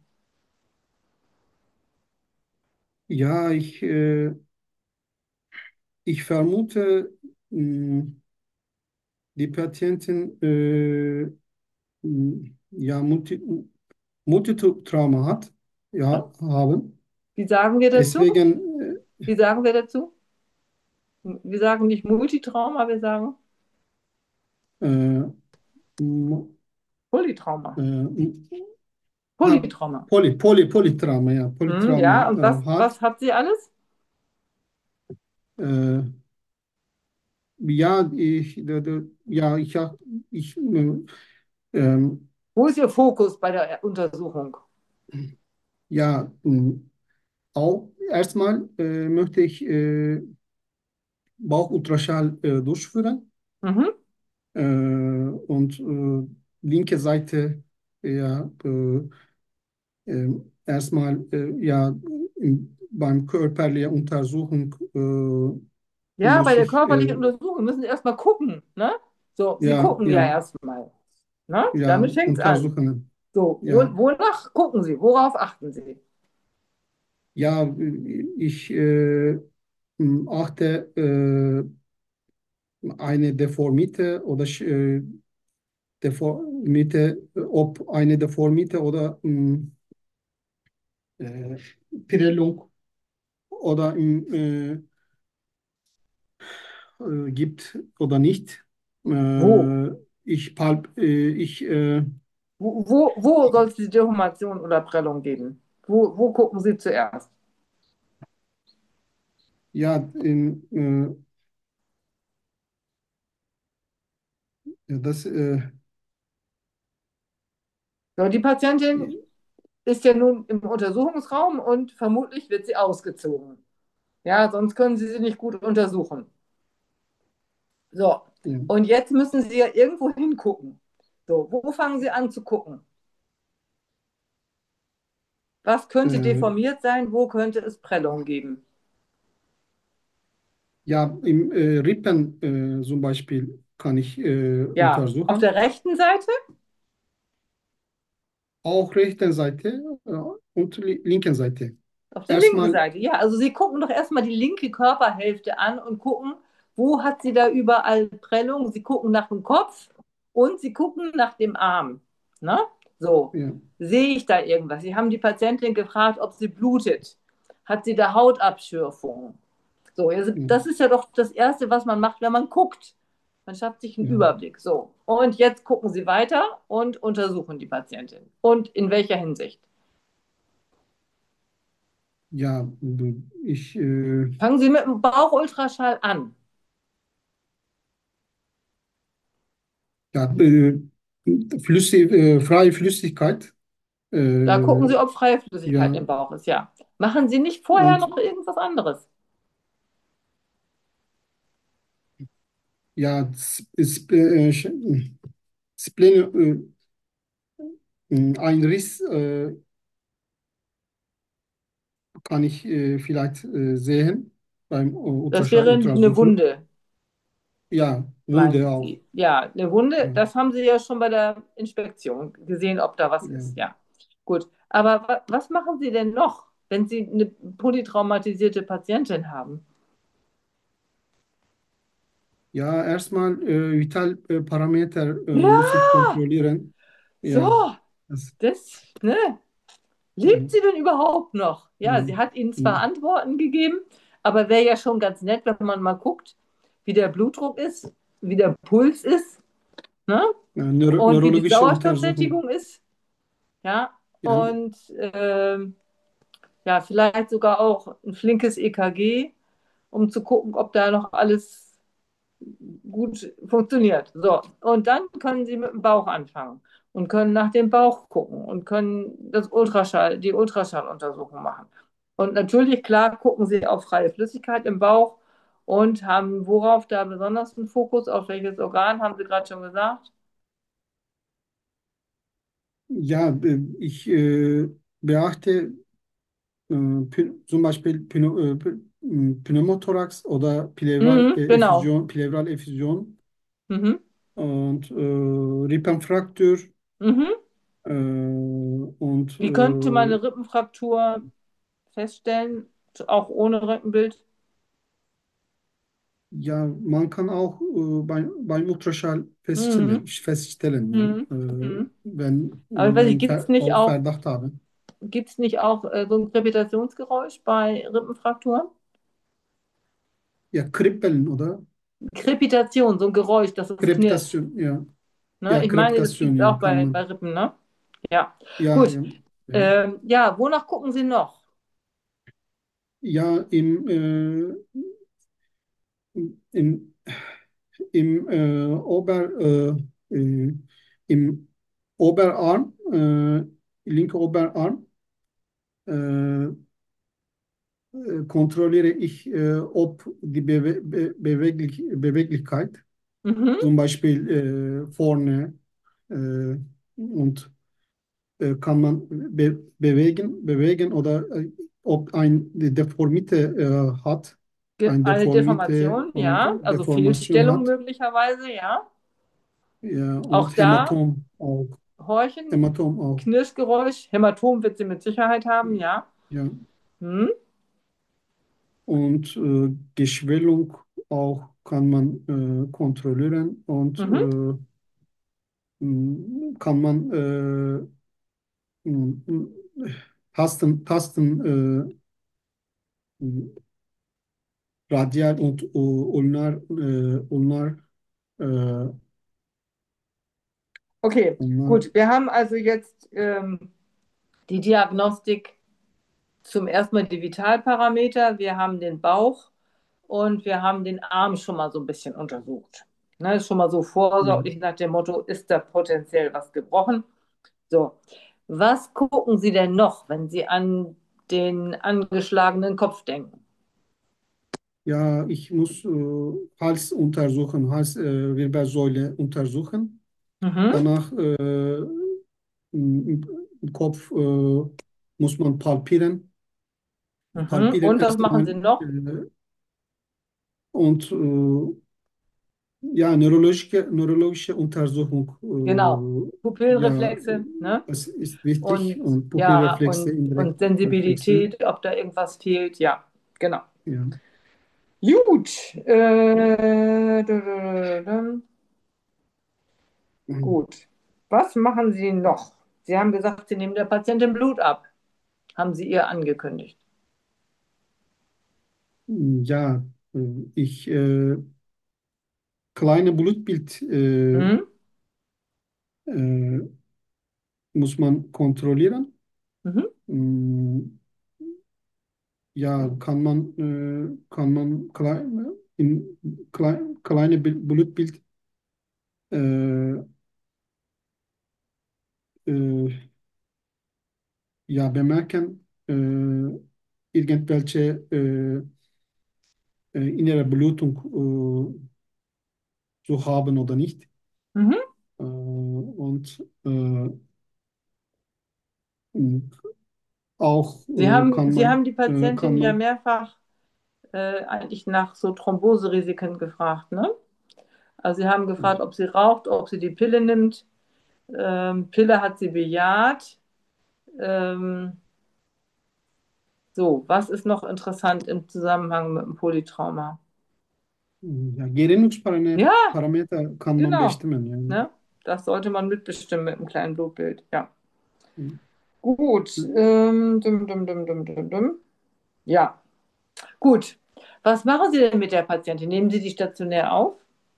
A: ja, ich, äh, ich vermute, mh, die Patientin äh, mh, ja, Multi, Multitrauma hat, ja, haben.
B: Wie sagen wir dazu?
A: Deswegen,
B: Wie sagen wir dazu? Wir sagen nicht Multitrauma, wir sagen
A: äh, äh, m-
B: Polytrauma.
A: äh, ha,
B: Polytrauma.
A: Poly, Poly, Polytrauma, ja,
B: Hm, ja,
A: Polytrauma
B: und
A: äh,
B: was,
A: hat.
B: was hat sie alles?
A: Äh, ja, ich, da, da, ja, ich, ja, ich, äh, ähm,
B: Wo ist Ihr Fokus bei der Untersuchung?
A: ja, mh, auch erstmal äh, möchte ich äh, Bauchultraschall äh, durchführen,
B: Mhm.
A: äh, und äh, linke Seite, ja, äh, äh, erstmal äh, ja, im, beim körperliche Untersuchung äh,
B: Ja, bei
A: muss
B: der
A: ich
B: körperlichen
A: äh,
B: Untersuchung müssen Sie erstmal gucken, ne? So, Sie
A: ja,
B: gucken ja
A: ja,
B: erstmal, ne?
A: ja,
B: Damit fängt es an.
A: untersuchen.
B: So, wo,
A: Ja,
B: wonach gucken Sie? Worauf achten Sie?
A: ja, ich äh, achte äh, eine Deformite oder äh, Deformite, ob eine Deformite oder mh, äh, Prellung oder im, äh, äh, gibt oder nicht.
B: Wo?
A: Äh, ich palp, äh, ich äh,
B: Wo, wo, wo soll es die Deformation oder Prellung geben? Wo, wo gucken Sie zuerst?
A: ja, in, äh, ja, das äh,
B: So, die Patientin ist ja nun im Untersuchungsraum und vermutlich wird sie ausgezogen. Ja, sonst können Sie sie nicht gut untersuchen. So,
A: ja,
B: und jetzt müssen Sie ja irgendwo hingucken. So, wo fangen Sie an zu gucken? Was könnte
A: äh,
B: deformiert sein? Wo könnte es Prellungen geben?
A: ja, im äh, Rippen äh, zum Beispiel kann ich äh,
B: Ja, auf der
A: untersuchen.
B: rechten Seite,
A: Auch rechten Seite, ja, und li linken Seite.
B: auf der linken
A: Erstmal,
B: Seite. Ja, also Sie gucken doch erstmal die linke Körperhälfte an und gucken, wo hat sie da überall Prellungen. Sie gucken nach dem Kopf und Sie gucken nach dem Arm. Ne? So,
A: ja,
B: sehe ich da irgendwas? Sie haben die Patientin gefragt, ob sie blutet. Hat sie da Hautabschürfungen? So, also
A: ja,
B: das ist ja doch das Erste, was man macht, wenn man guckt. Man schafft sich einen
A: ja,
B: Überblick. So, und jetzt gucken Sie weiter und untersuchen die Patientin. Und in welcher Hinsicht?
A: ja, du- ich, äh,
B: Fangen Sie mit dem Bauchultraschall an.
A: ja, äh, Flüssig, äh, freie Flüssigkeit,
B: Da gucken
A: äh,
B: Sie, ob freie Flüssigkeit
A: ja,
B: im Bauch ist, ja. Machen Sie nicht vorher
A: und
B: noch irgendwas anderes.
A: ja, s- s- äh, sch- Spleen, äh, ein Riss äh, kann ich äh, vielleicht äh, sehen beim äh,
B: Das
A: Ultraschall,
B: wäre eine
A: Untersuchung.
B: Wunde,
A: Ja, Wunde
B: meinen
A: auch.
B: Sie. Ja, eine Wunde,
A: Ja,
B: das haben Sie ja schon bei der Inspektion gesehen, ob da was
A: ja.
B: ist, ja. Gut. Aber wa was machen Sie denn noch, wenn Sie eine polytraumatisierte Patientin haben?
A: Ja, erstmal äh, Vitalparameter äh, muss ich
B: Ja,
A: kontrollieren. Ja,
B: so,
A: das,
B: das, ne?
A: ja,
B: Lebt sie denn überhaupt noch? Ja,
A: ja,
B: sie hat Ihnen zwar
A: ja,
B: Antworten gegeben, aber wäre ja schon ganz nett, wenn man mal guckt, wie der Blutdruck ist, wie der Puls ist, ne?
A: Yani nöro
B: Und wie die
A: neurologische Untersuchung.
B: Sauerstoffsättigung ist, ja.
A: Ja,
B: Und ähm, ja, vielleicht sogar auch ein flinkes E K G, um zu gucken, ob da noch alles gut funktioniert. So, und dann können Sie mit dem Bauch anfangen und können nach dem Bauch gucken und können das Ultraschall, die Ultraschalluntersuchung machen. Und natürlich, klar, gucken Sie auf freie Flüssigkeit im Bauch und haben worauf da besonders einen Fokus, auf welches Organ, haben Sie gerade schon gesagt?
A: ja, äh, ich äh, beachte äh, Pü- zum Beispiel Pneu äh, Pü- m, Pneumothorax oder
B: Mhm, genau.
A: Pleuraleffusion, Pleuraleffusion
B: Mhm,
A: und äh, Rippenfraktur
B: mhm.
A: äh, und
B: Wie könnte man
A: äh,
B: eine Rippenfraktur feststellen, auch ohne Röntgenbild?
A: ja, man kann auch äh, beim, beim Ultraschall feststellen,
B: Mhm,
A: feststellen ja,
B: mhm,
A: äh,
B: mhm.
A: wenn,
B: Aber ich weiß nicht,
A: wenn
B: gibt es
A: Ver
B: nicht
A: auch
B: auch,
A: Verdacht habe.
B: gibt's nicht auch äh, so ein Krepitationsgeräusch bei Rippenfrakturen?
A: Ja, Kribbeln oder
B: Krepitation, so ein Geräusch, dass es knirscht.
A: Krepitation, ja,
B: Ne?
A: ja,
B: Ich meine, das
A: Krepitation,
B: gibt es
A: ja,
B: auch
A: kann
B: bei, bei
A: man.
B: Rippen, ne? Ja.
A: Ja,
B: Gut.
A: ja, ja.
B: Ähm, ja, wonach gucken Sie noch?
A: Ja, im, äh, im, im äh, Ober, äh, äh, im Oberarm, äh, linke Oberarm, äh, äh, kontrolliere ich, äh, ob die Bewe Be Beweglich Beweglichkeit,
B: Mhm.
A: zum Beispiel äh, vorne äh, und äh, kann man be bewegen, bewegen oder äh, ob ein Deformite äh, hat,
B: Ge-
A: ein
B: Eine
A: Deformite
B: Deformation,
A: und
B: ja, also
A: Deformation
B: Fehlstellung
A: hat,
B: möglicherweise, ja.
A: ja,
B: Auch
A: und
B: da
A: Hämatom auch,
B: horchen,
A: Hämatom auch,
B: Knirschgeräusch, Hämatom wird sie mit Sicherheit haben, ja.
A: ja,
B: Hm.
A: und äh, Geschwellung auch kann man äh, kontrollieren und
B: Mhm.
A: äh, m, kann man äh, m, m, Tasten, Tasten äh, radial und äh, ulnar, äh, ulnar, äh,
B: Okay,
A: ulnar,
B: gut. Wir haben also jetzt ähm, die Diagnostik zum ersten Mal die Vitalparameter. Wir haben den Bauch und wir haben den Arm schon mal so ein bisschen untersucht. Ne, ist schon mal so
A: ja.
B: vorsorglich nach dem Motto, ist da potenziell was gebrochen? So, was gucken Sie denn noch, wenn Sie an den angeschlagenen Kopf denken?
A: Ja, ich muss äh, Hals untersuchen, Halswirbelsäule untersuchen.
B: Mhm,
A: Danach äh, im, im Kopf äh, muss man palpieren.
B: mhm.
A: Palpieren
B: Und was
A: erst
B: machen
A: einmal
B: Sie noch?
A: äh, und äh, ja, neurologische, neurologische Untersuchung.
B: Genau,
A: Äh, ja,
B: Pupillenreflexe, ne?
A: das ist wichtig
B: Und
A: und
B: ja,
A: Pupillenreflexe,
B: und,
A: indirekte
B: und
A: Reflexe.
B: Sensibilität, ob da irgendwas fehlt, ja, genau.
A: Ja.
B: Gut, äh, dü- dü- dü- gut. Was machen Sie noch? Sie haben gesagt, Sie nehmen der Patientin Blut ab. Haben Sie ihr angekündigt.
A: Ja, äh, ich äh, kleine Blutbild äh,
B: Mhm,
A: äh, muss man kontrollieren.
B: mhm,
A: Mm, ja, kann man äh, kann man kleine, in klein, kleine Bil- Blutbild äh, äh, ja bemerken, äh, irgendwelche äh, äh, innere Blutung äh, zu haben oder nicht.
B: mhm.
A: Äh, und äh, und auch
B: Sie
A: äh,
B: haben,
A: kann
B: Sie haben
A: man
B: die
A: äh,
B: Patientin
A: kann
B: ja
A: man
B: mehrfach äh, eigentlich nach so Thromboserisiken gefragt, ne? Also Sie haben gefragt, ob sie raucht, ob sie die Pille nimmt. Ähm, Pille hat sie bejaht. Ähm, so, was ist noch interessant im Zusammenhang mit dem Polytrauma?
A: ja,
B: Ja,
A: Gerinnungsparameter kann man
B: genau.
A: bestimmen. Ja.
B: Ne? Das sollte man mitbestimmen mit einem kleinen Blutbild. Ja. Gut. Ähm, dum, dum, dum, dum, dum, dum. Ja, gut. Was machen Sie denn mit der Patientin? Nehmen Sie die stationär auf?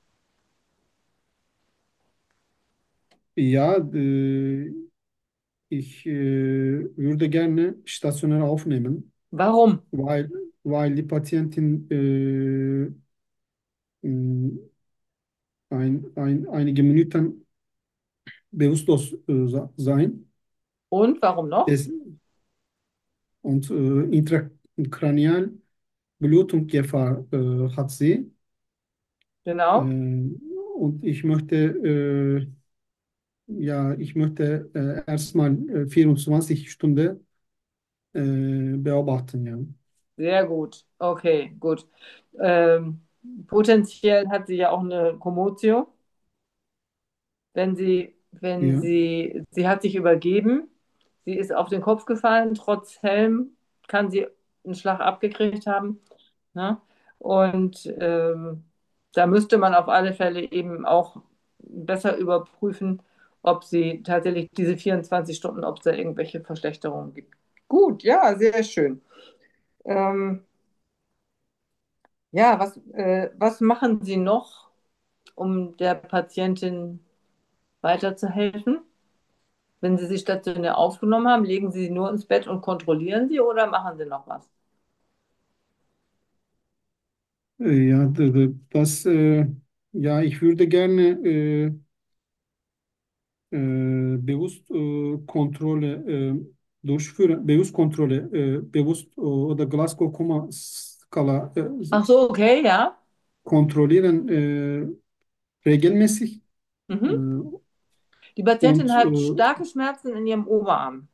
A: Ja, äh, ich äh, würde gerne stationär aufnehmen,
B: Warum?
A: weil, weil die Patientin äh, mh, ein, ein, einige Minuten bewusstlos äh, se- sein
B: Und warum noch?
A: es, und äh, intrakranial Blutungsgefahr äh, hat sie. Äh,
B: Genau.
A: und ich möchte, äh, ja, ich möchte äh, erstmal äh, vierundzwanzig Stunden äh, beobachten, ja.
B: Sehr gut. Okay, gut. Ähm, potenziell hat sie ja auch eine Kommotio. Wenn sie, wenn
A: Ja,
B: sie, sie hat sich übergeben, sie ist auf den Kopf gefallen, trotz Helm kann sie einen Schlag abgekriegt haben. Ne? Und ähm, da müsste man auf alle Fälle eben auch besser überprüfen, ob sie tatsächlich diese vierundzwanzig Stunden, ob es da irgendwelche Verschlechterungen gibt. Gut, ja, sehr schön. Ähm, ja, was, äh, was machen Sie noch, um der Patientin weiterzuhelfen? Wenn Sie sie stationär aufgenommen haben, legen Sie sie nur ins Bett und kontrollieren sie oder machen Sie noch was?
A: äh, ja, d- d- das, äh, ja, ich würde gerne äh, äh, bewusst äh, Kontrolle äh, durchführen, bewusst Kontrolle, äh, bewusst äh, oder Glasgow-Koma-Skala äh,
B: Ach so, okay, ja.
A: kontrollieren äh, regelmäßig äh,
B: Mhm. Die Patientin
A: und
B: hat
A: äh,
B: starke Schmerzen in ihrem Oberarm.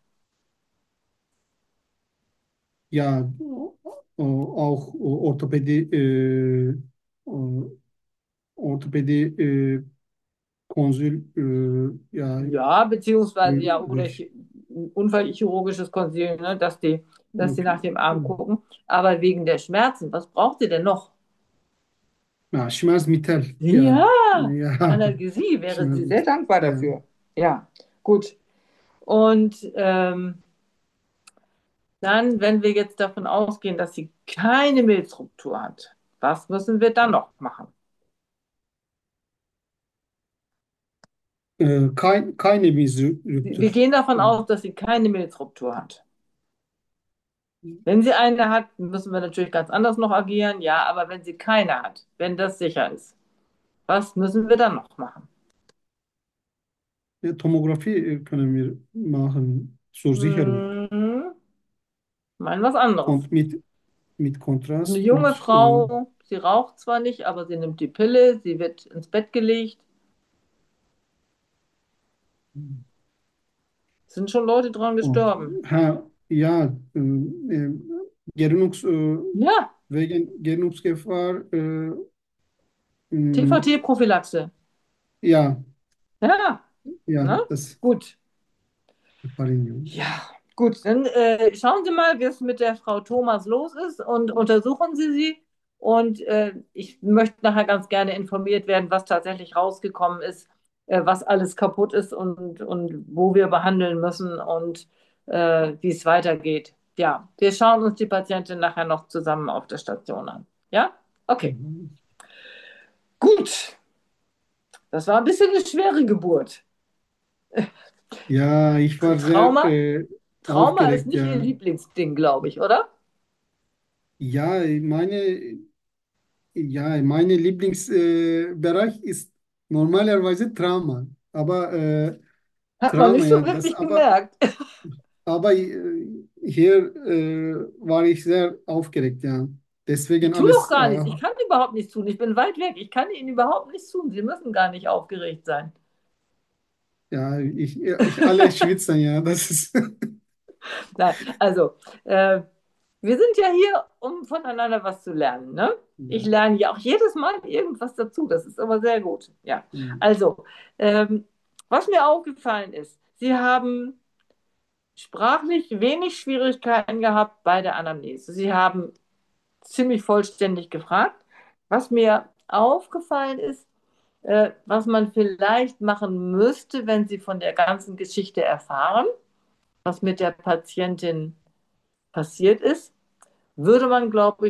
A: ja, äh, auch Orthopädie, äh, äh, Orthopädie äh, Konsul, äh, ja,
B: Ja, beziehungsweise ja, oder
A: durch,
B: chi- Unfallchirurgisches Konsil, ne, dass die, dass die
A: okay.
B: nach dem Arm gucken. Aber wegen der Schmerzen, was braucht ihr denn noch?
A: Ja, Schmerzmittel, ja,
B: Ja,
A: ja,
B: Analgesie wäre sie sehr
A: Schmerzmittel,
B: dankbar
A: ja.
B: dafür. Ja, gut. Und ähm, dann, wenn wir jetzt davon ausgehen, dass sie keine Milzruptur hat, was müssen wir dann noch machen?
A: Äh, kein, keine
B: Wir
A: Visruptur.
B: gehen davon
A: Ja.
B: aus, dass sie keine Milzruptur hat. Wenn sie eine hat, müssen wir natürlich ganz anders noch agieren. Ja, aber wenn sie keine hat, wenn das sicher ist, was müssen wir dann noch machen?
A: Ja, Tomographie äh, können wir machen zur Sicherung
B: Hm, meinen was anderes.
A: und mit, mit
B: Eine
A: Kontrast
B: junge
A: und äh,
B: Frau, sie raucht zwar nicht, aber sie nimmt die Pille, sie wird ins Bett gelegt. Sind schon Leute dran
A: und,
B: gestorben.
A: ha, ja, äh, äh, Gerinnungs, äh,
B: Ja,
A: wegen Gerinnungsgefahr, äh, mh,
B: T V T-Prophylaxe.
A: ja,
B: Ja,
A: ja,
B: ne?
A: das
B: Gut.
A: gefallen
B: Ja, gut, dann äh, schauen Sie mal, wie es mit der Frau Thomas los ist und untersuchen Sie sie. Und äh, ich möchte nachher ganz gerne informiert werden, was tatsächlich rausgekommen ist, äh, was alles kaputt ist und, und wo wir behandeln müssen und äh, wie es weitergeht. Ja, wir schauen uns die Patientin nachher noch zusammen auf der Station an. Ja? Okay,
A: mir.
B: gut. Das war ein bisschen eine schwere Geburt.
A: Ja, ich war sehr
B: Trauma?
A: äh,
B: Trauma ist
A: aufgeregt,
B: nicht Ihr
A: ja.
B: Lieblingsding, glaube ich, oder?
A: Ja, meine, ja, meine Lieblingsbereich äh, Bereich ist normalerweise Trauma. Aber äh,
B: Hat man
A: Trauma,
B: nicht so
A: ja, das
B: wirklich
A: aber,
B: gemerkt.
A: aber äh, hier äh, war ich sehr aufgeregt, ja.
B: Ich
A: Deswegen
B: tue doch
A: alles,
B: gar
A: äh,
B: nichts. Ich kann überhaupt nichts tun. Ich bin weit weg. Ich kann Ihnen überhaupt nichts tun. Sie müssen gar nicht aufgeregt sein.
A: ja, ich, ich alle schwitzen, ja, das ist,
B: Nein, also, äh, wir sind ja hier, um voneinander was zu lernen, ne? Ich
A: ja,
B: lerne ja auch jedes Mal irgendwas dazu. Das ist aber sehr gut. Ja.
A: hm,
B: Also, ähm, was mir aufgefallen ist, Sie haben sprachlich wenig Schwierigkeiten gehabt bei der Anamnese. Sie haben ziemlich vollständig gefragt. Was mir aufgefallen ist, äh, was man vielleicht machen müsste, wenn Sie von der ganzen Geschichte erfahren, was mit der Patientin passiert ist, würde man, glaube ich,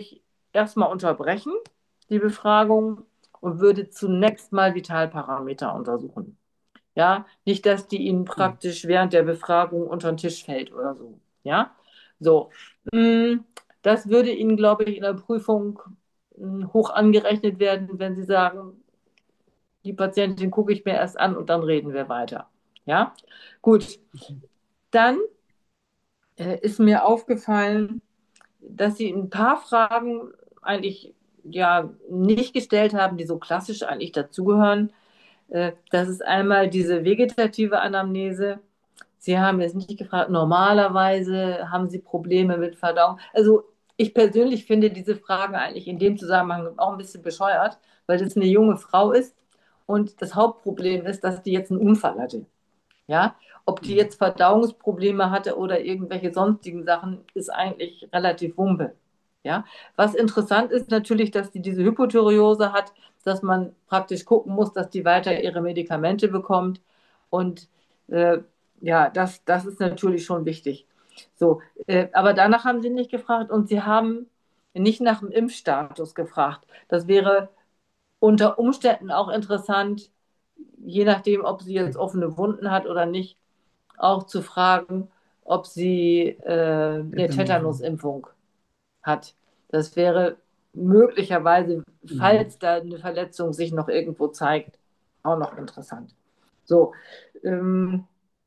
B: erstmal unterbrechen, die Befragung, und würde zunächst mal Vitalparameter untersuchen. Ja, nicht, dass die Ihnen praktisch während der Befragung unter den Tisch fällt oder so. Ja, so. Mm, Das würde Ihnen, glaube ich, in der Prüfung mm, hoch angerechnet werden, wenn Sie sagen, die Patientin gucke ich mir erst an und dann reden wir weiter. Ja, gut. Dann äh, ist mir aufgefallen, dass Sie ein paar Fragen eigentlich ja nicht gestellt haben, die so klassisch eigentlich dazugehören. Äh, Das ist einmal diese vegetative Anamnese. Sie haben jetzt nicht gefragt, normalerweise haben Sie Probleme mit Verdauung. Also ich persönlich finde diese Fragen eigentlich in dem Zusammenhang auch ein bisschen bescheuert, weil das eine junge Frau ist und das Hauptproblem ist, dass die jetzt einen Unfall hatte. Ja, ob die jetzt Verdauungsprobleme hatte oder irgendwelche sonstigen Sachen, ist eigentlich relativ Wumpe. Ja, was interessant ist natürlich, dass die diese Hypothyreose hat, dass man praktisch gucken muss, dass die weiter ihre Medikamente bekommt. Und äh, ja, das, das ist natürlich schon wichtig. So, äh, aber danach haben sie nicht gefragt und sie haben nicht nach dem Impfstatus gefragt. Das wäre unter Umständen auch interessant, je nachdem, ob sie jetzt offene Wunden hat oder nicht, auch zu fragen, ob sie äh, eine
A: Tetanus.
B: Tetanusimpfung hat. Das wäre möglicherweise, falls da eine Verletzung sich noch irgendwo zeigt, auch noch interessant. So, ähm,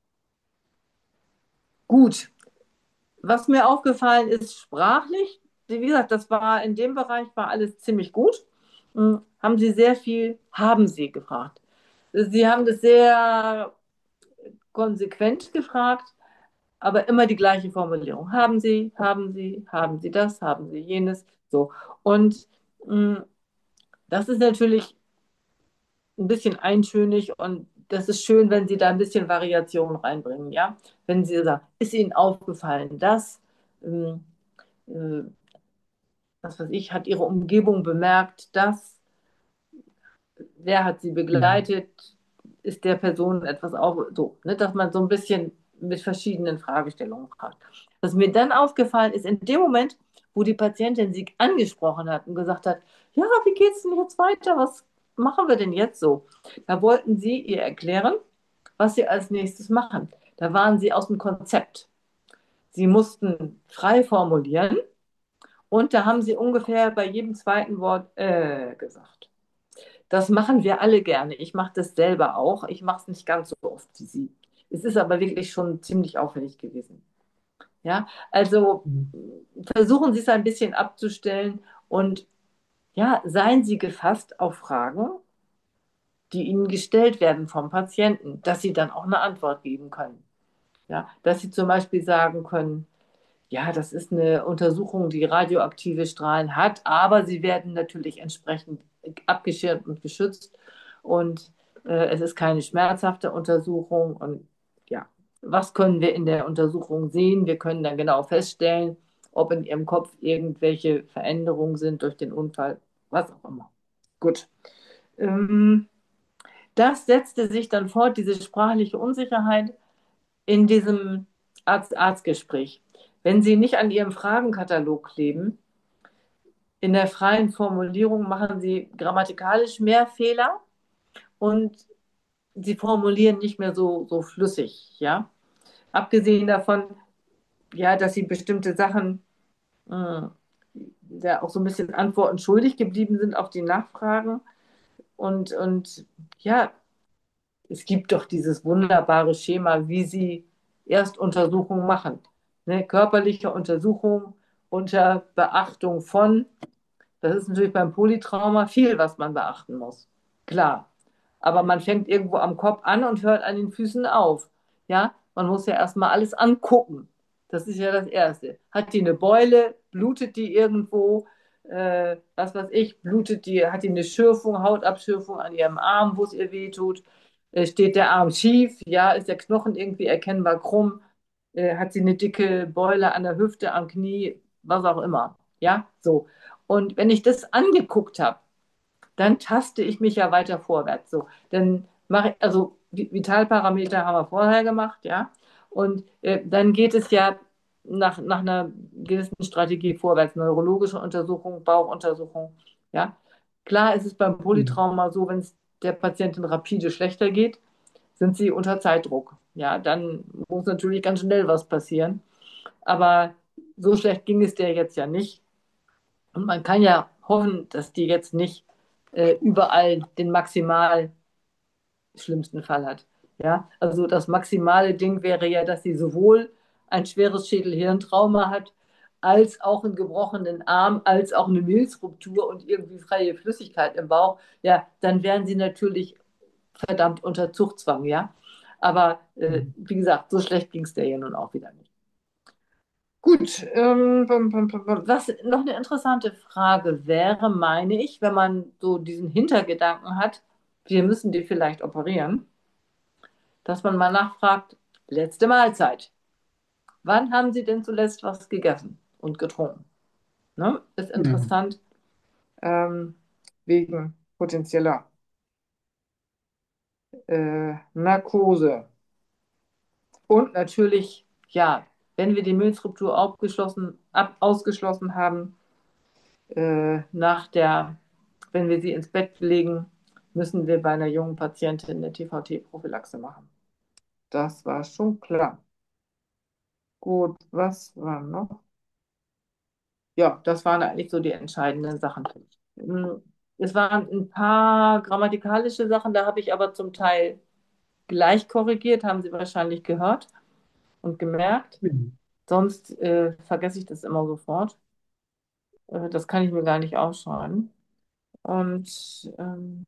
B: gut. Was mir aufgefallen ist, sprachlich, wie gesagt, das war in dem Bereich war alles ziemlich gut. Hm, haben Sie sehr viel, haben Sie gefragt. Sie haben das sehr konsequent gefragt, aber immer die gleiche Formulierung. Haben Sie, haben Sie, haben Sie das, haben Sie jenes. So. Und mh, das ist natürlich ein bisschen eintönig und das ist schön, wenn Sie da ein bisschen Variation reinbringen. Ja? Wenn Sie sagen, ist Ihnen aufgefallen, dass, ähm, äh, was weiß ich, hat Ihre Umgebung bemerkt, dass, wer hat Sie begleitet, ist der Person etwas auf, so, ne, dass man so ein bisschen mit verschiedenen Fragestellungen fragt. Was mir dann aufgefallen ist, in dem Moment, wo die Patientin sie angesprochen hat und gesagt hat, ja, wie geht es denn jetzt weiter? Was machen wir denn jetzt so? Da wollten sie ihr erklären, was sie als nächstes machen. Da waren sie aus dem Konzept. Sie mussten frei formulieren und da haben sie ungefähr bei jedem zweiten Wort äh gesagt. Das machen wir alle gerne. Ich mache das selber auch. Ich mache es nicht ganz so oft wie Sie. Es ist aber wirklich schon ziemlich auffällig gewesen. Ja, also versuchen Sie es ein bisschen abzustellen und ja, seien Sie gefasst auf Fragen, die Ihnen gestellt werden vom Patienten, dass Sie dann auch eine Antwort geben können. Ja, dass Sie zum Beispiel sagen können, ja, das ist eine Untersuchung, die radioaktive Strahlen hat, aber sie werden natürlich entsprechend abgeschirmt und geschützt und äh, es ist keine schmerzhafte Untersuchung und ja, was können wir in der Untersuchung sehen? Wir können dann genau feststellen, ob in ihrem Kopf irgendwelche Veränderungen sind durch den Unfall, was auch immer. Gut. Ähm, Das setzte sich dann fort, diese sprachliche Unsicherheit in diesem Arzt-Arzt-Gespräch. Wenn Sie nicht an Ihrem Fragenkatalog kleben, in der freien Formulierung machen Sie grammatikalisch mehr Fehler und Sie formulieren nicht mehr so, so flüssig. Ja? Abgesehen davon, ja, dass Sie bestimmte Sachen mh, ja, auch so ein bisschen Antworten schuldig geblieben sind auf die Nachfragen. Und, und ja, es gibt doch dieses wunderbare Schema, wie Sie Erstuntersuchungen machen. Ne? Körperliche Untersuchung unter Beachtung von, das ist natürlich beim Polytrauma viel, was man beachten muss. Klar. Aber man fängt irgendwo am Kopf an und hört an den Füßen auf. Ja, man muss ja erstmal alles angucken. Das ist ja das Erste. Hat die eine Beule? Blutet die irgendwo? Äh, was weiß ich, blutet die, hat die eine Schürfung, Hautabschürfung an ihrem Arm, wo es ihr weh tut? Äh, steht der Arm schief? Ja, ist der Knochen irgendwie erkennbar krumm? Äh, hat sie eine dicke Beule an der Hüfte, am Knie? Was auch immer. Ja, so. Und wenn ich das angeguckt habe, dann taste ich mich ja weiter vorwärts. So, dann mache ich, also Vitalparameter haben wir vorher gemacht, ja. Und äh, dann geht es ja nach, nach einer gewissen Strategie vorwärts. Neurologische Untersuchung, Bauchuntersuchung. Ja. Klar ist es beim
A: Mhm.
B: Polytrauma so, wenn es der Patientin rapide schlechter geht, sind sie unter Zeitdruck. Ja, dann muss natürlich ganz schnell was passieren. Aber so schlecht ging es der jetzt ja nicht. Und man kann ja hoffen, dass die jetzt nicht äh, überall den maximal schlimmsten Fall hat. Ja, also das maximale Ding wäre ja, dass sie sowohl ein schweres Schädel-Hirntrauma hat, als auch einen gebrochenen Arm, als auch eine Milzruptur und irgendwie freie Flüssigkeit im Bauch. Ja, dann wären sie natürlich verdammt unter Zuchtzwang, ja. Aber äh,
A: Mhm.
B: wie gesagt, so schlecht ging es der ja nun auch wieder nicht. Gut, ähm, bum, bum, bum, bum. Was noch eine interessante Frage wäre, meine ich, wenn man so diesen Hintergedanken hat, wir müssen die vielleicht operieren, dass man mal nachfragt, letzte Mahlzeit. Wann haben Sie denn zuletzt was gegessen und getrunken? Ne? Ist
A: Ja,
B: interessant, ähm, wegen potenzieller äh, Narkose. Und natürlich, ja, wenn wir die Milzruptur aufgeschlossen, ab, ausgeschlossen haben, äh, nach der, wenn wir sie ins Bett legen, müssen wir bei einer jungen Patientin eine T V T-Prophylaxe machen. Das war schon klar. Gut, was war noch? Ja, das waren eigentlich so die entscheidenden Sachen. Hm, Es waren ein paar grammatikalische Sachen, da habe ich aber zum Teil gleich korrigiert, haben Sie wahrscheinlich gehört und gemerkt.
A: ja.
B: Sonst äh, vergesse ich das immer sofort. Äh, das kann ich mir gar nicht aufschreiben. Und ähm,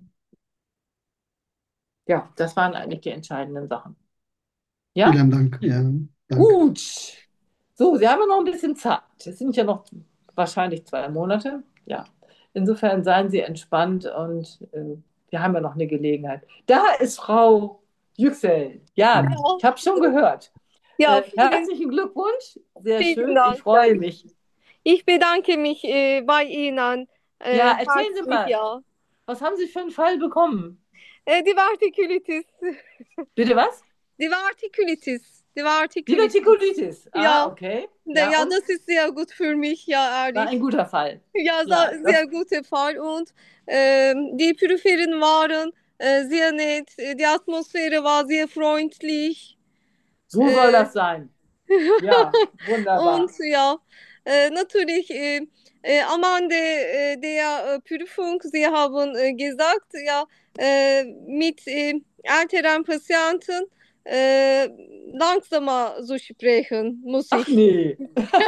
B: ja, das waren eigentlich die entscheidenden Sachen. Ja?
A: Vielen Dank. Ja, danke.
B: Gut. So, Sie haben ja noch ein bisschen Zeit. Es sind ja noch wahrscheinlich zwei Monate. Ja. Insofern seien Sie entspannt und äh, wir haben ja noch eine Gelegenheit. Da ist Frau Yüksel. Ja,
A: Mhm.
B: ich habe schon gehört.
F: Ja,
B: Äh,
F: vielen,
B: herzlichen Glückwunsch. Sehr
F: vielen
B: schön. Ich
F: Dank. Ja,
B: freue
F: ich,
B: mich.
F: ich bedanke mich äh, bei Ihnen
B: Ja,
F: äh,
B: erzählen Sie
F: herzlich,
B: mal,
F: ja.
B: was haben Sie für einen Fall bekommen?
F: Äh, Divertikulitis.
B: Bitte was?
F: Divertikulitis. Divertikulitis.
B: Divertikulitis. Ah,
F: Ja,
B: okay.
F: ne,
B: Ja,
F: ja,
B: und?
F: das ist sehr gut für mich, ja,
B: War ein
F: ehrlich.
B: guter Fall.
F: Ja,
B: Ja,
F: sa-
B: das,
F: sehr guter Fall. Und ähm, die Prüferin waren äh, sehr nett. Die Atmosphäre war sehr freundlich.
B: so soll
F: Äh,
B: das sein. Ja,
F: Und
B: wunderbar.
F: ja, äh, natürlich äh, äh, am Ende äh, der äh, Prüfung, Sie haben äh, gesagt, ja, äh, mit äh, älteren Patienten äh, langsamer zu sprechen, muss
B: Ach
F: ich.
B: nee.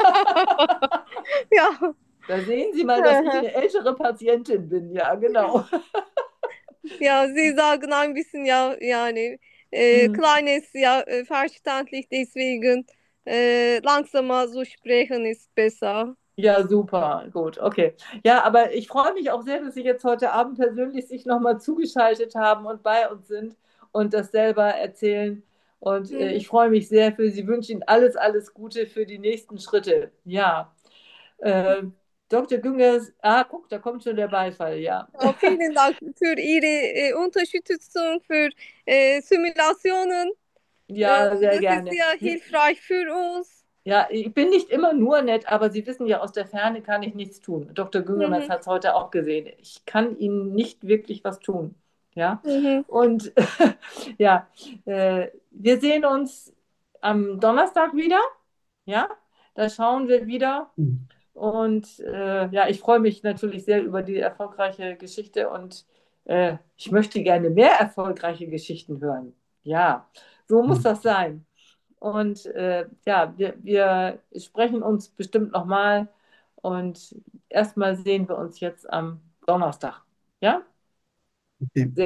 F: Ja,
B: Da sehen Sie mal, dass ich eine ältere Patientin bin. Ja, genau.
F: ja, Sie sagen ein bisschen, ja, yani, äh,
B: Hm.
F: kleines, ja, äh, verständlich, deswegen äh, langsamer zu sprechen ist besser.
B: Ja, super. Gut, okay. Ja, aber ich freue mich auch sehr, dass Sie jetzt heute Abend persönlich sich nochmal zugeschaltet haben und bei uns sind und das selber erzählen. Und äh,
F: Mhm.
B: ich freue mich sehr für Sie, wünsche Ihnen alles, alles Gute für die nächsten Schritte. Ja. Äh, Doktor Güngers, ah, guck, da kommt schon der Beifall, ja.
F: Ja, vielen Dank für Ihre äh, Unterstützung, für äh, Simulationen. Äh,
B: Ja, sehr
F: das ist
B: gerne.
F: sehr
B: Sie,
F: hilfreich für uns.
B: ja, ich bin nicht immer nur nett, aber Sie wissen ja, aus der Ferne kann ich nichts tun. Doktor Güngemeier
F: Mhm.
B: hat es heute auch gesehen. Ich kann Ihnen nicht wirklich was tun. Ja,
F: Mhm.
B: und ja, äh, wir sehen uns am Donnerstag wieder. Ja, da schauen wir wieder.
A: Mhm.
B: Und äh, ja, ich freue mich natürlich sehr über die erfolgreiche Geschichte und äh, ich möchte gerne mehr erfolgreiche Geschichten hören. Ja, so muss
A: Mhm.
B: das sein. Und äh, ja, wir, wir sprechen uns bestimmt nochmal und erstmal sehen wir uns jetzt am Donnerstag. Ja?
A: Okay.